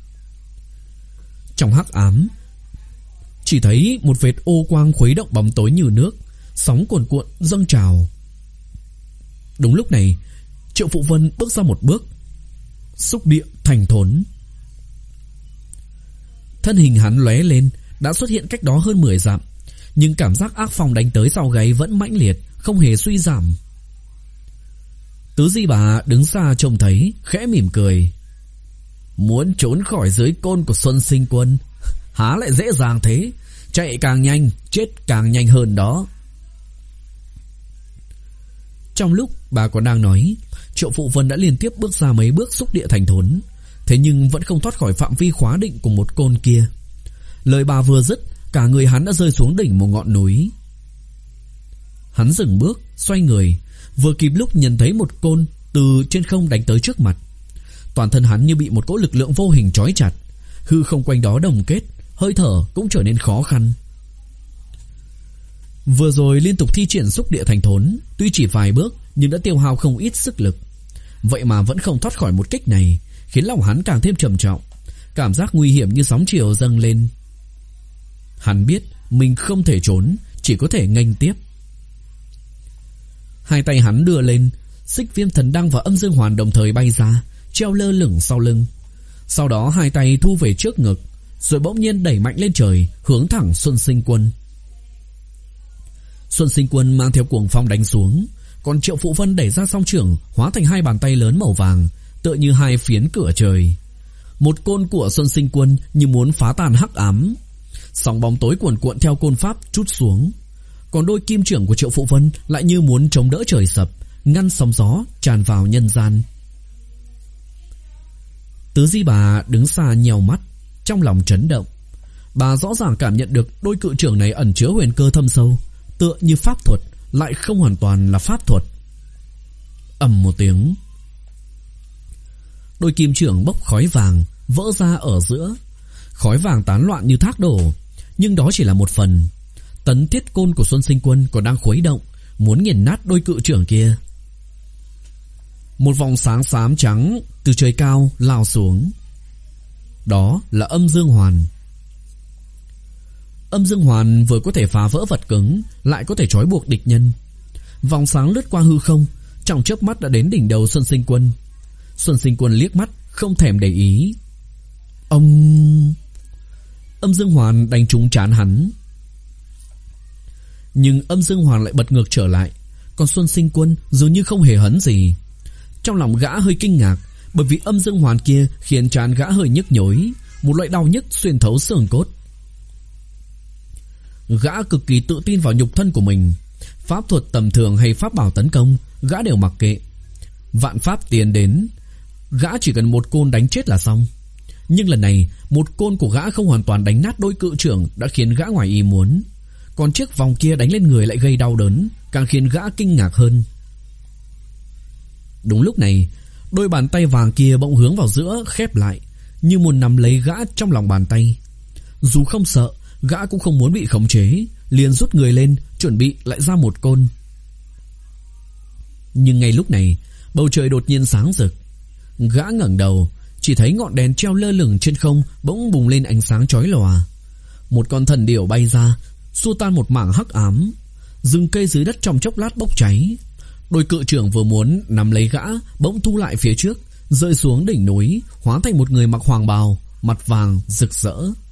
Trong hắc ám, chỉ thấy một vệt ô quang khuấy động bóng tối như nước, sóng cuồn cuộn dâng trào. Đúng lúc này, Triệu Phụ Vân bước ra một bước, xúc địa thành thốn. Thân hình hắn lóe lên, đã xuất hiện cách đó hơn mười dặm, nhưng cảm giác ác phong đánh tới sau gáy vẫn mãnh liệt, không hề suy giảm. Tứ Di Bà đứng xa trông thấy, khẽ mỉm cười. Muốn trốn khỏi dưới côn của Xuân Sinh Quân, há lại dễ dàng thế. Chạy càng nhanh, chết càng nhanh hơn đó. Trong lúc bà còn đang nói, Triệu Phụ Vân đã liên tiếp bước ra mấy bước xúc địa thành thốn, thế nhưng vẫn không thoát khỏi phạm vi khóa định của một côn kia. Lời bà vừa dứt, cả người hắn đã rơi xuống đỉnh một ngọn núi. Hắn dừng bước, xoay người, vừa kịp lúc nhìn thấy một côn từ trên không đánh tới trước mặt. Toàn thân hắn như bị một cỗ lực lượng vô hình trói chặt, hư không quanh đó đồng kết, hơi thở cũng trở nên khó khăn. Vừa rồi liên tục thi triển xúc địa thành thốn, tuy chỉ vài bước nhưng đã tiêu hao không ít sức lực. Vậy mà vẫn không thoát khỏi một kích này, khiến lòng hắn càng thêm trầm trọng. Cảm giác nguy hiểm như sóng chiều dâng lên. Hắn biết mình không thể trốn, chỉ có thể nghênh tiếp. Hai tay hắn đưa lên, Xích Viêm Thần Đăng và Âm Dương Hoàn đồng thời bay ra, treo lơ lửng sau lưng. Sau đó hai tay thu về trước ngực, rồi bỗng nhiên đẩy mạnh lên trời, hướng thẳng Xuân Sinh Quân. Xuân Sinh Quân mang theo cuồng phong đánh xuống, còn Triệu Phụ Vân đẩy ra song trưởng, hóa thành hai bàn tay lớn màu vàng, tựa như hai phiến cửa trời. Một côn của Xuân Sinh Quân như muốn phá tan hắc ám, sóng bóng tối cuồn cuộn theo côn pháp trút xuống. Còn đôi kim trưởng của Triệu Phụ Vân lại như muốn chống đỡ trời sập, ngăn sóng gió tràn vào nhân gian. Tứ Di Bà đứng xa nhèo mắt, trong lòng chấn động. Bà rõ ràng cảm nhận được đôi cự trưởng này ẩn chứa huyền cơ thâm sâu, tựa như pháp thuật, lại không hoàn toàn là pháp thuật. Ầm một tiếng, đôi kim trưởng bốc khói vàng vỡ ra ở giữa. Khói vàng tán loạn như thác đổ, nhưng đó chỉ là một phần. Tấn thiết côn của Xuân Sinh Quân còn đang khuấy động, muốn nghiền nát đôi cự trưởng kia. Một vòng sáng xám trắng từ trời cao lao xuống. Đó là Âm Dương Hoàn. Âm Dương Hoàn vừa có thể phá vỡ vật cứng, lại có thể trói buộc địch nhân. Vòng sáng lướt qua hư không, trong chớp mắt đã đến đỉnh đầu Xuân Sinh Quân. Xuân Sinh Quân liếc mắt, không thèm để ý. Ông... Âm Dương Hoàn đánh trúng trán hắn. Nhưng Âm Dương Hoàn lại bật ngược trở lại, còn Xuân Sinh Quân dường như không hề hấn gì. Trong lòng gã hơi kinh ngạc, bởi vì Âm Dương Hoàn kia khiến trán gã hơi nhức nhối, một loại đau nhức xuyên thấu xương cốt. Gã cực kỳ tự tin vào nhục thân của mình. Pháp thuật tầm thường hay pháp bảo tấn công, gã đều mặc kệ. Vạn pháp tiến đến, gã chỉ cần một côn đánh chết là xong. Nhưng lần này, một côn của gã không hoàn toàn đánh nát đôi cự trưởng đã khiến gã ngoài ý muốn. Còn chiếc vòng kia đánh lên người lại gây đau đớn, càng khiến gã kinh ngạc hơn. Đúng lúc này, đôi bàn tay vàng kia bỗng hướng vào giữa khép lại, như muốn nắm lấy gã trong lòng bàn tay. Dù không sợ, gã cũng không muốn bị khống chế, liền rút người lên, chuẩn bị lại ra một côn. Nhưng ngay lúc này, bầu trời đột nhiên sáng rực. Gã ngẩng đầu, chỉ thấy ngọn đèn treo lơ lửng trên không bỗng bùng lên ánh sáng chói lòa. Một con thần điểu bay ra, xua tan một mảng hắc ám. Rừng cây dưới đất trong chốc lát bốc cháy. Đôi cự trưởng vừa muốn nắm lấy gã bỗng thu lại phía trước, rơi xuống đỉnh núi, hóa thành một người mặc hoàng bào, mặt vàng rực rỡ.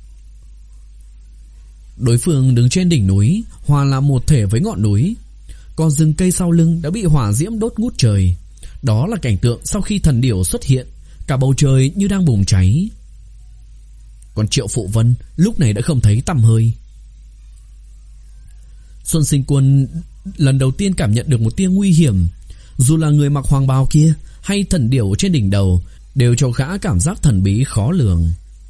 Đối phương đứng trên đỉnh núi, hòa làm một thể với ngọn núi. Còn rừng cây sau lưng đã bị hỏa diễm đốt ngút trời. Đó là cảnh tượng sau khi thần điểu xuất hiện, cả bầu trời như đang bùng cháy. Còn Triệu Phụ Vân lúc này đã không thấy tăm hơi. Xuân Sinh Quân lần đầu tiên cảm nhận được một tia nguy hiểm. Dù là người mặc hoàng bào kia hay thần điểu trên đỉnh đầu, đều cho gã cảm giác thần bí khó lường.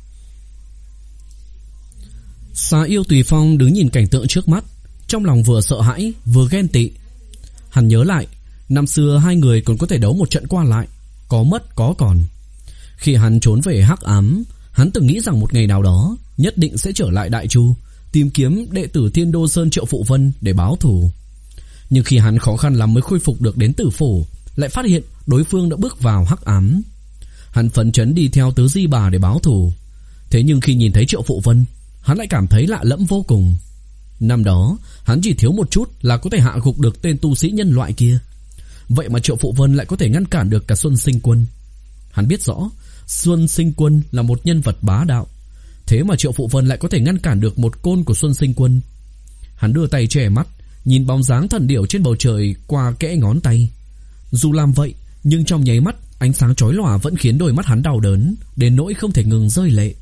Xà Yêu Tùy Phong đứng nhìn cảnh tượng trước mắt, trong lòng vừa sợ hãi vừa ghen tị. Hắn nhớ lại, năm xưa hai người còn có thể đấu một trận qua lại, có mất có còn. Khi hắn trốn về hắc ám, hắn từng nghĩ rằng một ngày nào đó nhất định sẽ trở lại Đại Chu, tìm kiếm đệ tử Thiên Đô Sơn Triệu Phụ Vân để báo thù. Nhưng khi hắn khó khăn lắm mới khôi phục được đến Tử Phủ, lại phát hiện đối phương đã bước vào hắc ám. Hắn phấn chấn đi theo Tứ Di Bà để báo thù. Thế nhưng khi nhìn thấy Triệu Phụ Vân, hắn lại cảm thấy lạ lẫm vô cùng. Năm đó hắn chỉ thiếu một chút là có thể hạ gục được tên tu sĩ nhân loại kia. Vậy mà Triệu Phụ Vân lại có thể ngăn cản được cả Xuân Sinh Quân. Hắn biết rõ Xuân Sinh Quân là một nhân vật bá đạo, thế mà Triệu Phụ Vân lại có thể ngăn cản được một côn của Xuân Sinh Quân. Hắn đưa tay che mắt, nhìn bóng dáng thần điểu trên bầu trời qua kẽ ngón tay. Dù làm vậy, nhưng trong nháy mắt, ánh sáng chói lòa vẫn khiến đôi mắt hắn đau đớn, đến nỗi không thể ngừng rơi lệ.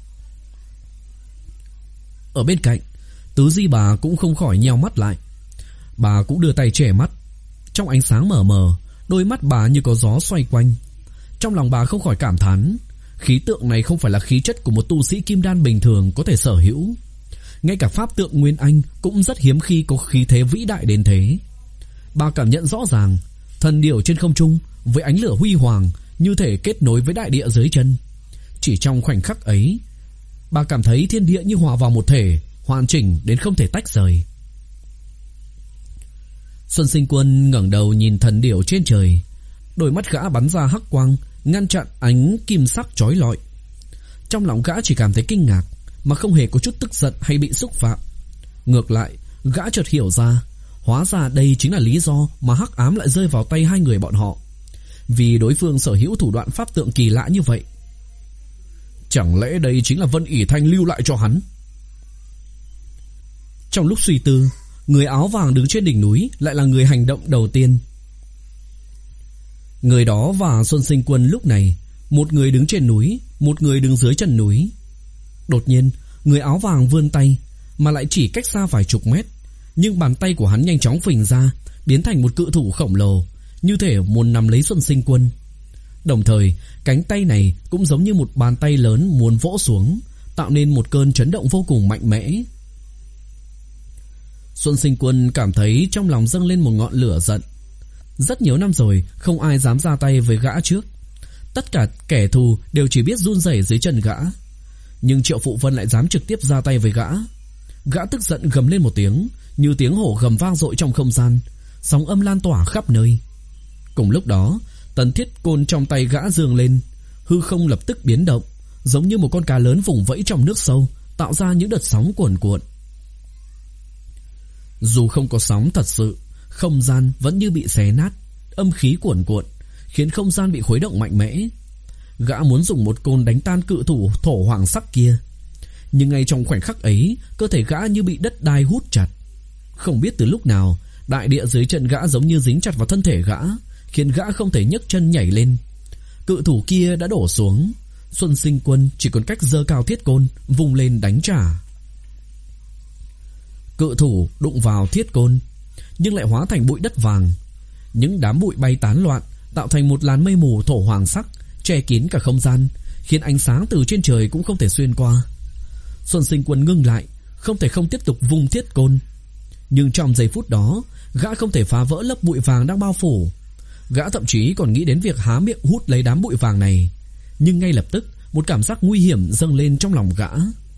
Ở bên cạnh, Tứ Di Bà cũng không khỏi nheo mắt lại. Bà cũng đưa tay che mắt. Trong ánh sáng mờ mờ, đôi mắt bà như có gió xoay quanh. Trong lòng bà không khỏi cảm thán, khí tượng này không phải là khí chất của một tu sĩ kim đan bình thường có thể sở hữu. Ngay cả pháp tượng Nguyên Anh cũng rất hiếm khi có khí thế vĩ đại đến thế. Bà cảm nhận rõ ràng, thần điểu trên không trung với ánh lửa huy hoàng như thể kết nối với đại địa dưới chân. Chỉ trong khoảnh khắc ấy, bà cảm thấy thiên địa như hòa vào một thể, hoàn chỉnh đến không thể tách rời. Xuân Sinh Quân ngẩng đầu nhìn thần điểu trên trời, đôi mắt gã bắn ra hắc quang, ngăn chặn ánh kim sắc chói lọi. Trong lòng gã chỉ cảm thấy kinh ngạc, mà không hề có chút tức giận hay bị xúc phạm. Ngược lại, gã chợt hiểu ra, hóa ra đây chính là lý do mà hắc ám lại rơi vào tay hai người bọn họ, vì đối phương sở hữu thủ đoạn pháp tượng kỳ lạ như vậy. Chẳng lẽ đây chính là Vân ỉ Thanh lưu lại cho hắn? Trong lúc suy tư, người áo vàng đứng trên đỉnh núi lại là người hành động đầu tiên. Người đó và Xuân Sinh Quân lúc này, một người đứng trên núi, một người đứng dưới chân núi. Đột nhiên, người áo vàng vươn tay, mà lại chỉ cách xa vài chục mét, nhưng bàn tay của hắn nhanh chóng phình ra, biến thành một cự thủ khổng lồ, như thể muốn nắm lấy Xuân Sinh Quân. Đồng thời, cánh tay này cũng giống như một bàn tay lớn muốn vỗ xuống, tạo nên một cơn chấn động vô cùng mạnh mẽ. Xuân Sinh Quân cảm thấy trong lòng dâng lên một ngọn lửa giận. Rất nhiều năm rồi không ai dám ra tay với gã trước. Tất cả kẻ thù đều chỉ biết run rẩy dưới chân gã, nhưng Triệu Phụ Vân lại dám trực tiếp ra tay với gã. Gã tức giận gầm lên một tiếng, như tiếng hổ gầm vang dội trong không gian, sóng âm lan tỏa khắp nơi. Cùng lúc đó, tần thiết côn trong tay gã giương lên, hư không lập tức biến động, giống như một con cá lớn vùng vẫy trong nước sâu, tạo ra những đợt sóng cuồn cuộn. Dù không có sóng thật sự, không gian vẫn như bị xé nát, âm khí cuồn cuộn, khiến không gian bị khuấy động mạnh mẽ. Gã muốn dùng một côn đánh tan cự thủ thổ hoàng sắc kia, nhưng ngay trong khoảnh khắc ấy, cơ thể gã như bị đất đai hút chặt. Không biết từ lúc nào, đại địa dưới chân gã giống như dính chặt vào thân thể gã, khiến gã không thể nhấc chân nhảy lên. Cự thủ kia đã đổ xuống. Xuân Sinh Quân chỉ còn cách giơ cao thiết côn, vung lên đánh trả. Cự thủ đụng vào thiết côn, nhưng lại hóa thành bụi đất vàng. Những đám bụi bay tán loạn, tạo thành một làn mây mù thổ hoàng sắc, che kín cả không gian, khiến ánh sáng từ trên trời cũng không thể xuyên qua. Xuân Sinh Quân ngưng lại, không thể không tiếp tục vung thiết côn. Nhưng trong giây phút đó, gã không thể phá vỡ lớp bụi vàng đang bao phủ. Gã thậm chí còn nghĩ đến việc há miệng hút lấy đám bụi vàng này. Nhưng ngay lập tức, một cảm giác nguy hiểm dâng lên trong lòng gã.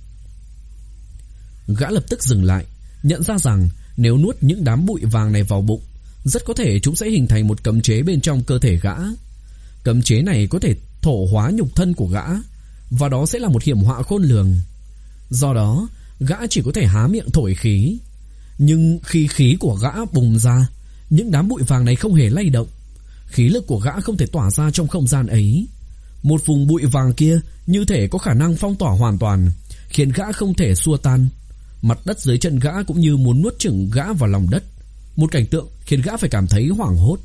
Gã lập tức dừng lại, nhận ra rằng nếu nuốt những đám bụi vàng này vào bụng, rất có thể chúng sẽ hình thành một cấm chế bên trong cơ thể gã. Cấm chế này có thể thổ hóa nhục thân của gã, và đó sẽ là một hiểm họa khôn lường. Do đó, gã chỉ có thể há miệng thổi khí. Nhưng khi khí của gã bùng ra, những đám bụi vàng này không hề lay động. Khí lực của gã không thể tỏa ra trong không gian ấy. Một vùng bụi vàng kia như thể có khả năng phong tỏa hoàn toàn, khiến gã không thể xua tan. Mặt đất dưới chân gã cũng như muốn nuốt chửng gã vào lòng đất. Một cảnh tượng khiến gã phải cảm thấy hoảng hốt.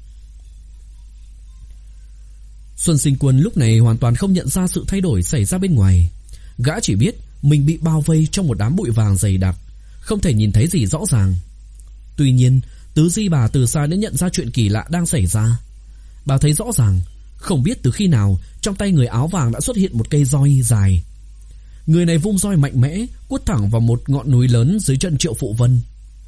Xuân Sinh Quân lúc này hoàn toàn không nhận ra sự thay đổi xảy ra bên ngoài. Gã chỉ biết mình bị bao vây trong một đám bụi vàng dày đặc, không thể nhìn thấy gì rõ ràng. Tuy nhiên, Tứ Di Bà từ xa đã nhận ra chuyện kỳ lạ đang xảy ra. Bà thấy rõ ràng, không biết từ khi nào trong tay người áo vàng đã xuất hiện một cây roi dài. Người này vung roi mạnh mẽ, quất thẳng vào một ngọn núi lớn dưới chân Triệu Phụ Vân.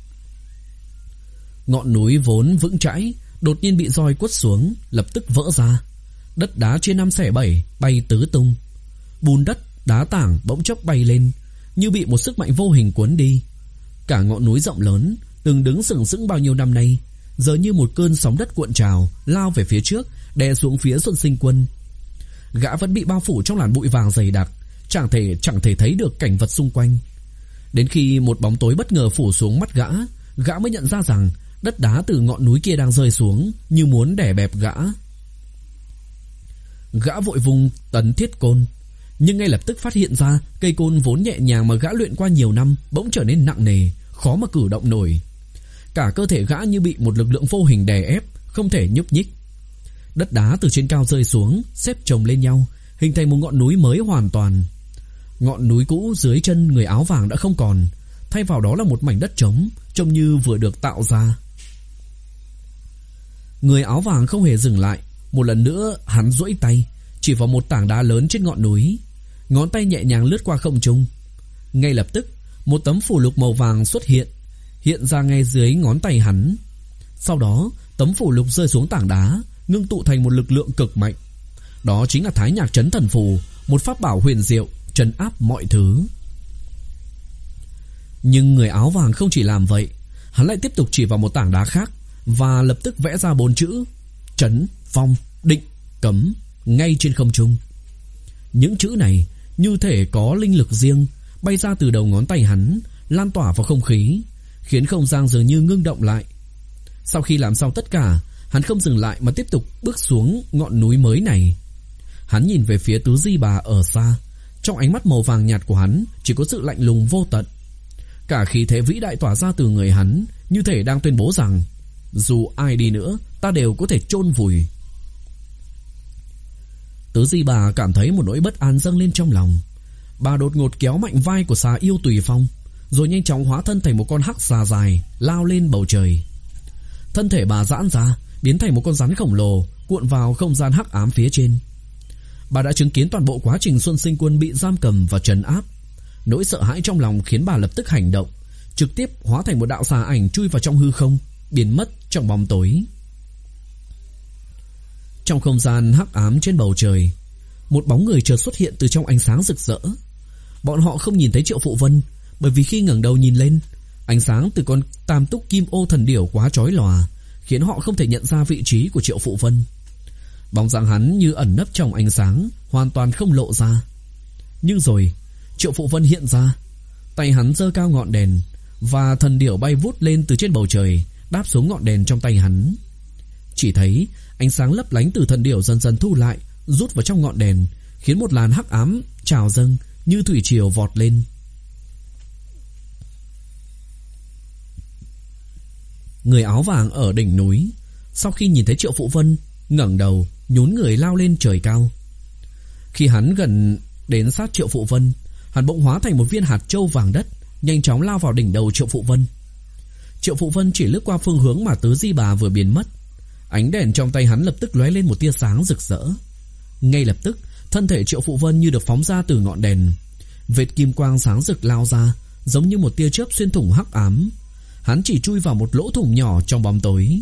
Ngọn núi vốn vững chãi, đột nhiên bị roi quất xuống, lập tức vỡ ra. Đất đá chia năm xẻ bảy, bay tứ tung. Bùn đất, đá tảng bỗng chốc bay lên, như bị một sức mạnh vô hình cuốn đi. Cả ngọn núi rộng lớn, từng đứng sừng sững bao nhiêu năm nay, giờ như một cơn sóng đất cuộn trào, lao về phía trước, đè xuống phía Xuân Sinh Quân. Gã vẫn bị bao phủ trong làn bụi vàng dày đặc, chẳng thể chẳng thể thấy được cảnh vật xung quanh. Đến khi một bóng tối bất ngờ phủ xuống mắt gã, gã mới nhận ra rằng đất đá từ ngọn núi kia đang rơi xuống, như muốn đè bẹp gã. Gã vội vùng tấn thiết côn, nhưng ngay lập tức phát hiện ra cây côn vốn nhẹ nhàng mà gã luyện qua nhiều năm bỗng trở nên nặng nề, khó mà cử động nổi. Cả cơ thể gã như bị một lực lượng vô hình đè ép, không thể nhúc nhích. Đất đá từ trên cao rơi xuống, xếp chồng lên nhau, hình thành một ngọn núi mới hoàn toàn. Ngọn núi cũ dưới chân người áo vàng đã không còn, thay vào đó là một mảnh đất trống, trông như vừa được tạo ra. Người áo vàng không hề dừng lại, một lần nữa hắn duỗi tay chỉ vào một tảng đá lớn trên ngọn núi. Ngón tay nhẹ nhàng lướt qua không trung. Ngay lập tức, một tấm phù lục màu vàng xuất hiện, hiện ra ngay dưới ngón tay hắn. Sau đó, tấm phù lục rơi xuống tảng đá, ngưng tụ thành một lực lượng cực mạnh. Đó chính là Thái Nhạc Trấn Thần Phù, một pháp bảo huyền diệu, trấn áp mọi thứ. Nhưng người áo vàng không chỉ làm vậy, hắn lại tiếp tục chỉ vào một tảng đá khác và lập tức vẽ ra bốn chữ: trấn, phong, định, cấm ngay trên không trung. Những chữ này như thể có linh lực riêng, bay ra từ đầu ngón tay hắn, lan tỏa vào không khí, khiến không gian dường như ngưng động lại. Sau khi làm xong tất cả, hắn không dừng lại mà tiếp tục bước xuống ngọn núi mới này. Hắn nhìn về phía Tứ Di Bà ở xa, trong ánh mắt màu vàng nhạt của hắn chỉ có sự lạnh lùng vô tận. Cả khí thế vĩ đại tỏa ra từ người hắn, như thể đang tuyên bố rằng dù ai đi nữa, ta đều có thể chôn vùi. Tứ Di Bà cảm thấy một nỗi bất an dâng lên trong lòng. Bà đột ngột kéo mạnh vai của xà yêu Tùy Phong, rồi nhanh chóng hóa thân thành một con hắc xà dài, lao lên bầu trời. Thân thể bà giãn ra, biến thành một con rắn khổng lồ, cuộn vào không gian hắc ám phía trên. Bà đã chứng kiến toàn bộ quá trình Xuân Sinh Quân bị giam cầm và trấn áp. Nỗi sợ hãi trong lòng khiến bà lập tức hành động, trực tiếp hóa thành một đạo xà ảnh chui vào trong hư không, biến mất trong bóng tối. Trong không gian hắc ám trên bầu trời, một bóng người chợt xuất hiện từ trong ánh sáng rực rỡ. Bọn họ không nhìn thấy Triệu Phụ Vân, bởi vì khi ngẩng đầu nhìn lên, ánh sáng từ con tam túc kim ô thần điểu quá chói lòa, khiến họ không thể nhận ra vị trí của Triệu Phụ Vân. Bóng dáng hắn như ẩn nấp trong ánh sáng, hoàn toàn không lộ ra. Nhưng rồi, Triệu Phụ Vân hiện ra, tay hắn giơ cao ngọn đèn, và thần điểu bay vút lên từ trên bầu trời, đáp xuống ngọn đèn trong tay hắn. Chỉ thấy ánh sáng lấp lánh từ thần điểu dần dần thu lại, rút vào trong ngọn đèn, khiến một làn hắc ám trào dâng như thủy triều vọt lên. Người áo vàng ở đỉnh núi, sau khi nhìn thấy Triệu Phụ Vân, ngẩng đầu, nhún người lao lên trời cao. Khi hắn gần đến sát Triệu Phụ Vân, hắn bỗng hóa thành một viên hạt châu vàng đất, nhanh chóng lao vào đỉnh đầu Triệu Phụ Vân. Triệu Phụ Vân chỉ lướt qua phương hướng mà Tứ Di Bà vừa biến mất. Ánh đèn trong tay hắn lập tức lóe lên một tia sáng rực rỡ. Ngay lập tức, Thân thể Triệu Phụ Vân như được phóng ra từ ngọn đèn, vệt kim quang sáng rực lao ra, giống như một tia chớp xuyên thủng hắc ám. Hắn chỉ chui vào một lỗ thủng nhỏ trong bóng tối.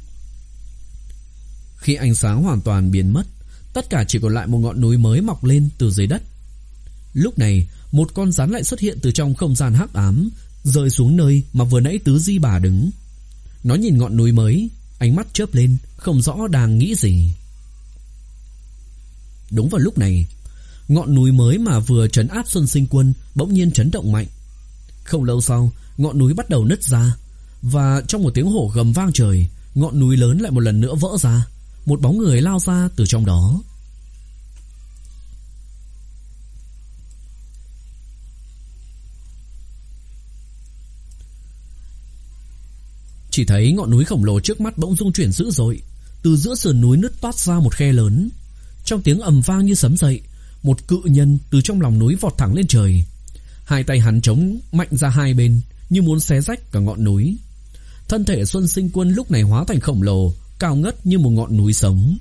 Khi ánh sáng hoàn toàn biến mất, tất cả chỉ còn lại một ngọn núi mới mọc lên từ dưới đất. Lúc này, một con rắn lại xuất hiện từ trong không gian hắc ám, rơi xuống nơi mà vừa nãy Tứ Di Bà đứng. Nó nhìn ngọn núi mới, ánh mắt chớp lên, không rõ đang nghĩ gì. Đúng vào lúc này, ngọn núi mới mà vừa trấn áp Xuân Sinh Quân bỗng nhiên chấn động mạnh. Không lâu sau, ngọn núi bắt đầu nứt ra, và trong một tiếng hổ gầm vang trời, ngọn núi lớn lại một lần nữa vỡ ra. Một bóng người lao ra từ trong đó. Chỉ thấy ngọn núi khổng lồ trước mắt bỗng rung chuyển dữ dội. Từ giữa sườn núi nứt toát ra một khe lớn. Trong tiếng ầm vang như sấm dậy, một cự nhân từ trong lòng núi vọt thẳng lên trời. Hai tay hắn chống mạnh ra hai bên, như muốn xé rách cả ngọn núi. Thân thể Xuân Sinh Quân lúc này hóa thành khổng lồ, cao ngất như một ngọn núi sống.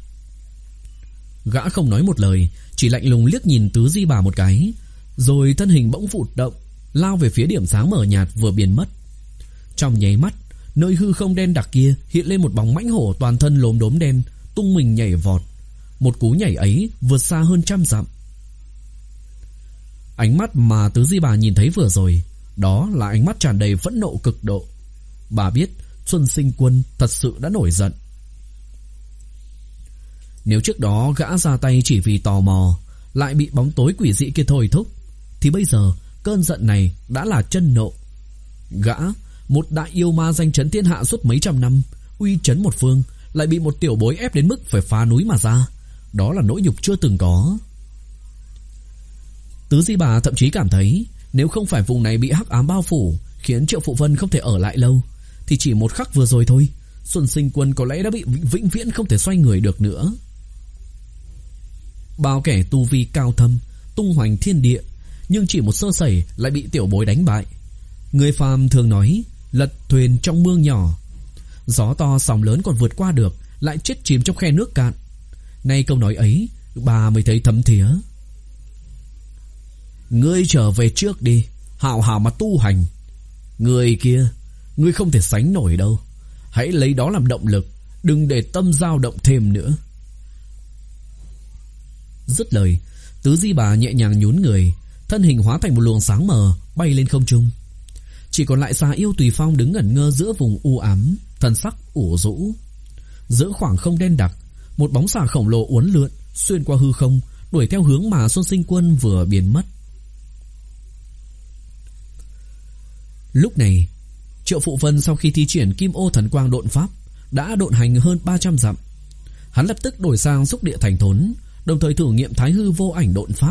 Gã không nói một lời, chỉ lạnh lùng liếc nhìn Tứ Di Bà một cái, rồi thân hình bỗng vụt động, lao về phía điểm sáng mờ nhạt vừa biến mất. Trong nháy mắt, nơi hư không đen đặc kia hiện lên một bóng mãnh hổ toàn thân lốm đốm đen, tung mình nhảy vọt. Một cú nhảy ấy vượt xa hơn trăm dặm. Ánh mắt mà Tứ Di Bà nhìn thấy vừa rồi, đó là ánh mắt tràn đầy phẫn nộ cực độ. Bà biết Xuân Sinh Quân thật sự đã nổi giận. Nếu trước đó gã ra tay chỉ vì tò mò, lại bị bóng tối quỷ dị kia thôi thúc, thì bây giờ cơn giận này đã là chân nộ. Gã, một đại yêu ma danh chấn thiên hạ suốt mấy trăm năm, uy chấn một phương, lại bị một tiểu bối ép đến mức phải phá núi mà ra. Đó là nỗi nhục chưa từng có. Tứ Di Bà thậm chí cảm thấy, nếu không phải vùng này bị hắc ám bao phủ, khiến Triệu Phụ Vân không thể ở lại lâu, thì chỉ một khắc vừa rồi thôi, Xuân Sinh Quân có lẽ đã bị vĩnh viễn không thể xoay người được nữa. Bao kẻ tu vi cao thâm, tung hoành thiên địa, nhưng chỉ một sơ sẩy lại bị tiểu bối đánh bại. Người phàm thường nói, lật thuyền trong mương nhỏ, gió to sóng lớn còn vượt qua được, lại chết chìm trong khe nước cạn. Nay câu nói ấy, bà mới thấy thấm thía. Ngươi trở về trước đi, hào hào mà tu hành. Người kia, ngươi không thể sánh nổi đâu. Hãy lấy đó làm động lực, đừng để tâm dao động thêm nữa. Dứt lời, Tứ Di Bà nhẹ nhàng nhún người, thân hình hóa thành một luồng sáng mờ, bay lên không trung. Chỉ còn lại Xà Yêu Tùy Phong đứng ngẩn ngơ giữa vùng u ám, thần sắc ủ rũ. Giữa khoảng không đen đặc, một bóng xà khổng lồ uốn lượn xuyên qua hư không, đuổi theo hướng mà Xuân Sinh Quân vừa biến mất. Lúc này, Triệu Phụ Vân sau khi thi triển Kim Ô Thần Quang độn pháp đã độn hành hơn ba trăm dặm. Hắn lập tức đổi sang Xúc Địa Thành Thốn, đồng thời thử nghiệm Thái Hư Vô Ảnh độn pháp.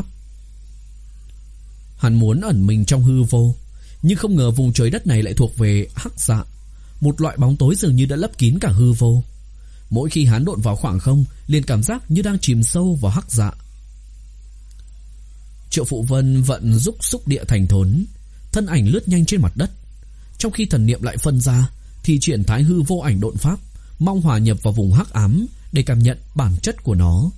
Hắn muốn ẩn mình trong hư vô, nhưng không ngờ vùng trời đất này lại thuộc về hắc dạ, một loại bóng tối dường như đã lấp kín cả hư vô. Mỗi khi hắn độn vào khoảng không, liền cảm giác như đang chìm sâu vào hắc dạ. Triệu Phụ Vân vận giúp Xúc Địa Thành Thốn, thân ảnh lướt nhanh trên mặt đất. Trong khi thần niệm lại phân ra, thì triển Thái Hư Vô Ảnh độn pháp, mong hòa nhập vào vùng hắc ám để cảm nhận bản chất của nó.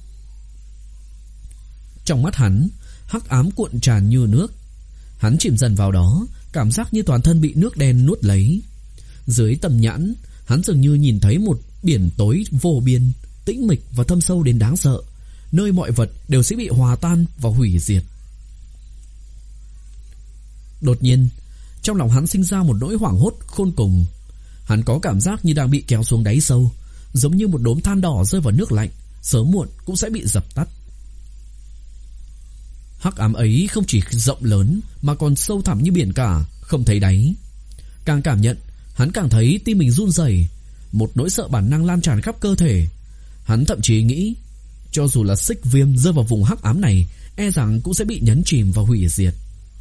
Trong mắt hắn, hắc ám cuộn tràn như nước. Hắn chìm dần vào đó, cảm giác như toàn thân bị nước đen nuốt lấy. Dưới tầm nhãn, hắn dường như nhìn thấy một biển tối vô biên, tĩnh mịch và thâm sâu đến đáng sợ, nơi mọi vật đều sẽ bị hòa tan và hủy diệt. Đột nhiên, trong lòng hắn sinh ra một nỗi hoảng hốt khôn cùng. Hắn có cảm giác như đang bị kéo xuống đáy sâu, giống như một đốm than đỏ rơi vào nước lạnh, sớm muộn cũng sẽ bị dập tắt. Hắc ám ấy không chỉ rộng lớn mà còn sâu thẳm như biển cả, không thấy đáy. Càng cảm nhận, hắn càng thấy tim mình run rẩy, một nỗi sợ bản năng lan tràn khắp cơ thể. Hắn thậm chí nghĩ, cho dù là Xích Viêm rơi vào vùng hắc ám này, e rằng cũng sẽ bị nhấn chìm và hủy diệt.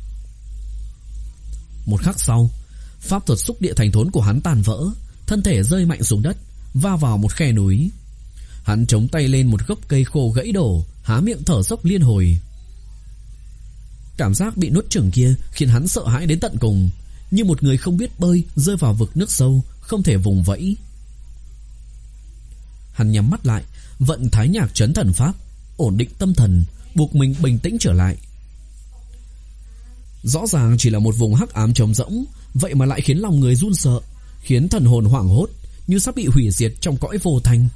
Một khắc sau, pháp thuật Xúc Địa Thành Thốn của hắn tàn vỡ, thân thể rơi mạnh xuống đất, va vào một khe núi. Hắn chống tay lên một gốc cây khô gãy đổ, há miệng thở dốc liên hồi. Cảm giác bị nuốt chửng kia khiến hắn sợ hãi đến tận cùng, như một người không biết bơi rơi vào vực nước sâu, không thể vùng vẫy. Hắn nhắm mắt lại, vận Thái Nhạc Trấn Thần Pháp. ổn định tâm thần, buộc mình bình tĩnh trở lại. Rõ ràng chỉ là một vùng hắc ám trống rỗng, vậy mà lại khiến lòng người run sợ, khiến thần hồn hoảng hốt, như sắp bị hủy diệt trong cõi vô thanh.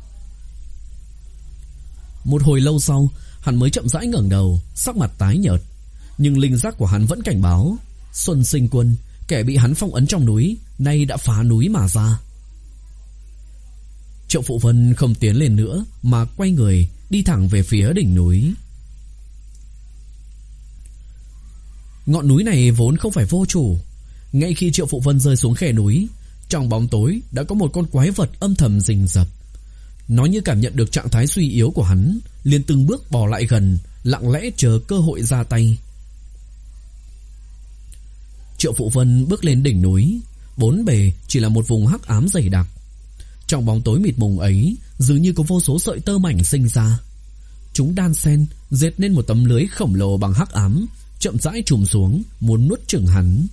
Một hồi lâu sau, hắn mới chậm rãi ngẩng đầu, sắc mặt tái nhợt, nhưng linh giác của hắn vẫn cảnh báo, Xuân Sinh Quân, kẻ bị hắn phong ấn trong núi, nay đã phá núi mà ra. Triệu Phụ Vân không tiến lên nữa mà quay người đi thẳng về phía đỉnh núi. Ngọn núi này vốn không phải vô chủ. Ngay khi Triệu Phụ Vân rơi xuống khe núi, trong bóng tối đã có một con quái vật âm thầm rình rập. Nó như cảm nhận được trạng thái suy yếu của hắn, liền từng bước bò lại gần, lặng lẽ chờ cơ hội ra tay. Triệu Phụ Vân bước lên đỉnh núi, bốn bề chỉ là một vùng hắc ám dày đặc. Trong bóng tối mịt mùng ấy, dường như có vô số sợi tơ mảnh sinh ra. Chúng đan xen, dệt nên một tấm lưới khổng lồ bằng hắc ám, chậm rãi trùm xuống, muốn nuốt chửng hắn.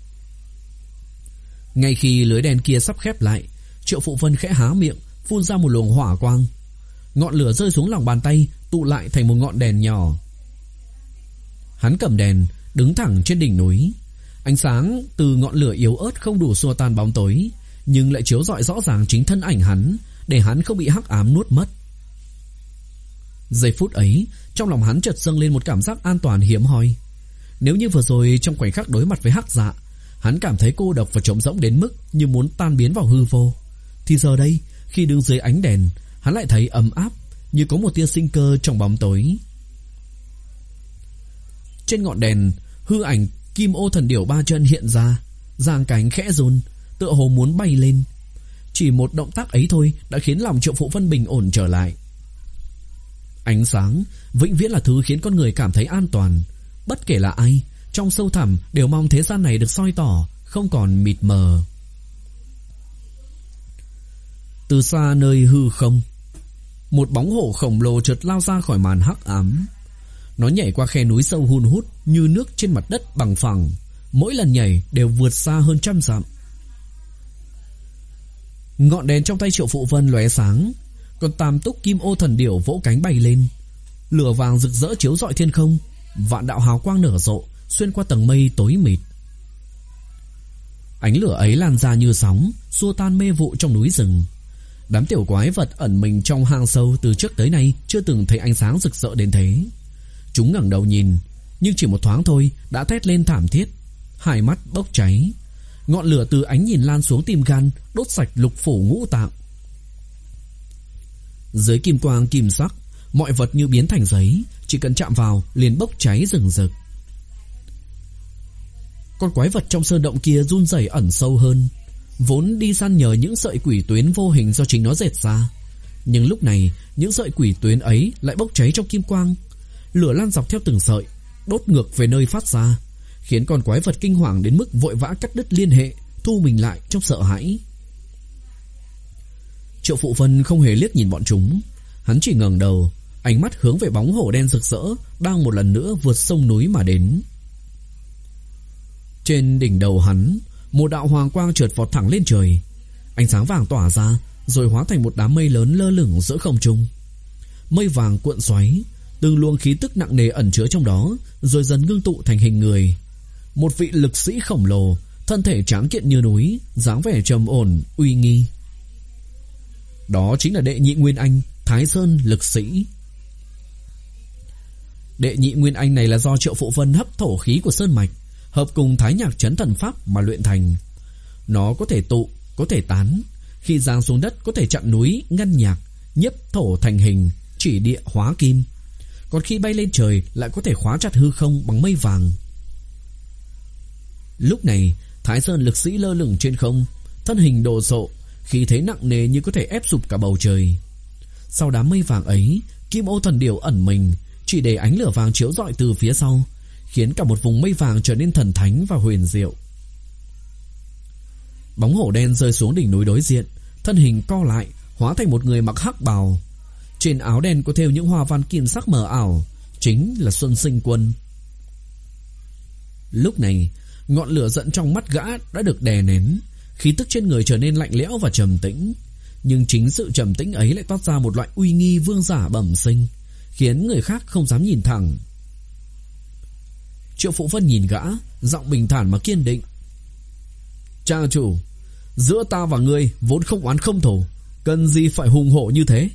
Ngay khi lưới đen kia sắp khép lại, Triệu Phụ Vân khẽ há miệng, phun ra một luồng hỏa quang. Ngọn lửa rơi xuống lòng bàn tay, tụ lại thành một ngọn đèn nhỏ. Hắn cầm đèn, đứng thẳng trên đỉnh núi. Ánh sáng từ ngọn lửa yếu ớt không đủ xua tan bóng tối, nhưng lại chiếu rọi rõ ràng chính thân ảnh hắn, để hắn không bị hắc ám nuốt mất. Giây phút ấy, trong lòng hắn chợt dâng lên một cảm giác an toàn hiếm hoi. Nếu như vừa rồi trong khoảnh khắc đối mặt với Hắc Dạ, hắn cảm thấy cô độc và trống rỗng đến mức như muốn tan biến vào hư vô, thì giờ đây, khi đứng dưới ánh đèn, hắn lại thấy ấm áp, như có một tia sinh cơ trong bóng tối. Trên ngọn đèn, hư ảnh Kim Ô Thần Điểu ba chân hiện ra, giang cánh khẽ run, tựa hồ muốn bay lên. Chỉ một động tác ấy thôi đã khiến lòng Triệu Phụ Vân bình ổn trở lại. Ánh sáng vĩnh viễn là thứ khiến con người cảm thấy an toàn. Bất kể là ai, trong sâu thẳm đều mong thế gian này được soi tỏ, không còn mịt mờ. Từ xa nơi hư không, một bóng hổ khổng lồ chợt lao ra khỏi màn hắc ám. Nó nhảy qua khe núi sâu hun hút như nước trên mặt đất bằng phẳng, mỗi lần nhảy đều vượt xa hơn trăm dặm. Ngọn đèn trong tay Triệu Phụ Vân lóe sáng, còn Tam Túc Kim Ô Thần Điểu vỗ cánh bay lên. Lửa vàng rực rỡ chiếu rọi thiên không, vạn đạo hào quang nở rộ xuyên qua tầng mây tối mịt. Ánh lửa ấy lan ra như sóng, xua tan mê vụ trong núi rừng. Đám tiểu quái vật ẩn mình trong hang sâu từ trước tới nay chưa từng thấy ánh sáng rực rỡ đến thế. Chúng ngẩng đầu nhìn, nhưng chỉ một thoáng thôi đã thét lên thảm thiết, hai mắt bốc cháy. Ngọn lửa từ ánh nhìn lan xuống tim gan, đốt sạch lục phủ ngũ tạng. Dưới kim quang kim sắc, mọi vật như biến thành giấy, chỉ cần chạm vào liền bốc cháy rừng rực. Con quái vật trong sơn động kia run rẩy ẩn sâu hơn, vốn đi săn nhờ những sợi quỷ tuyến vô hình do chính nó dệt ra. Nhưng lúc này, những sợi quỷ tuyến ấy lại bốc cháy trong kim quang. Lửa lan dọc theo từng sợi, đốt ngược về nơi phát ra, khiến con quái vật kinh hoàng đến mức vội vã cắt đứt liên hệ, thu mình lại trong sợ hãi. Triệu Phụ Vân không hề liếc nhìn bọn chúng, hắn chỉ ngẩng đầu, ánh mắt hướng về bóng hổ đen rực rỡ đang một lần nữa vượt sông núi mà đến. Trên đỉnh đầu hắn, một đạo hoàng quang chợt vọt thẳng lên trời. Ánh sáng vàng tỏa ra, rồi hóa thành một đám mây lớn lơ lửng giữa không trung. Mây vàng cuộn xoáy, từng luồng khí tức nặng nề ẩn chứa trong đó, rồi dần ngưng tụ thành hình người. Một vị lực sĩ khổng lồ, thân thể tráng kiện như núi, dáng vẻ trầm ổn, uy nghi. Đó chính là đệ nhị Nguyên Anh, Thái Sơn lực sĩ. Đệ nhị Nguyên Anh này là do Triệu Phụ Vân hấp thổ khí của sơn mạch, hợp cùng Thái Nhạc Chấn Thần Pháp mà luyện thành. Nó có thể tụ, có thể tán, khi giáng xuống đất có thể chặn núi, ngăn nhạc, nhiếp thổ thành hình, chỉ địa hóa kim. Còn khi bay lên trời lại có thể khóa chặt hư không bằng mây vàng. Lúc này, Thái Sơn lực sĩ lơ lửng trên không, thân hình đồ sộ, khí thế nặng nề như có thể ép sụp cả bầu trời. Sau đám mây vàng ấy, Kim Ô Thần Điểu ẩn mình, chỉ để ánh lửa vàng chiếu rọi từ phía sau, khiến cả một vùng mây vàng trở nên thần thánh và huyền diệu. Bóng hổ đen rơi xuống đỉnh núi đối diện, thân hình co lại, hóa thành một người mặc hắc bào. Trên áo đen có thêu những hoa văn kim sắc mờ ảo, chính là Xuân Sinh Quân. Lúc này, ngọn lửa giận trong mắt gã đã được đè nén, khí tức trên người trở nên lạnh lẽo và trầm tĩnh. Nhưng chính sự trầm tĩnh ấy lại toát ra một loại uy nghi vương giả bẩm sinh, khiến người khác không dám nhìn thẳng. Triệu Phụ Vân nhìn gã, giọng bình thản mà kiên định. Cha chủ, giữa ta và ngươi vốn không oán không thù, cần gì phải hùng hổ như thế?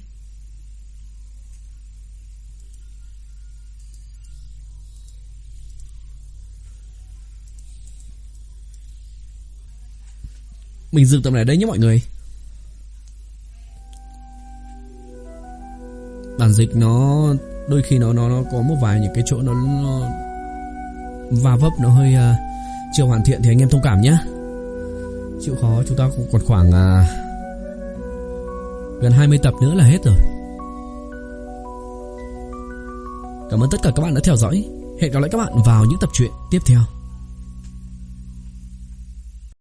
Mình dừng tập này đây nhé mọi người. Bản dịch nó đôi khi nó nó nó có một vài những cái chỗ nó, nó va vấp, nó hơi uh, chưa hoàn thiện thì anh em thông cảm nhé. Chịu khó, chúng ta cũng còn khoảng uh, gần hai mươi tập nữa là hết rồi. Cảm ơn tất cả các bạn đã theo dõi. Hẹn gặp lại các bạn vào những tập truyện tiếp theo.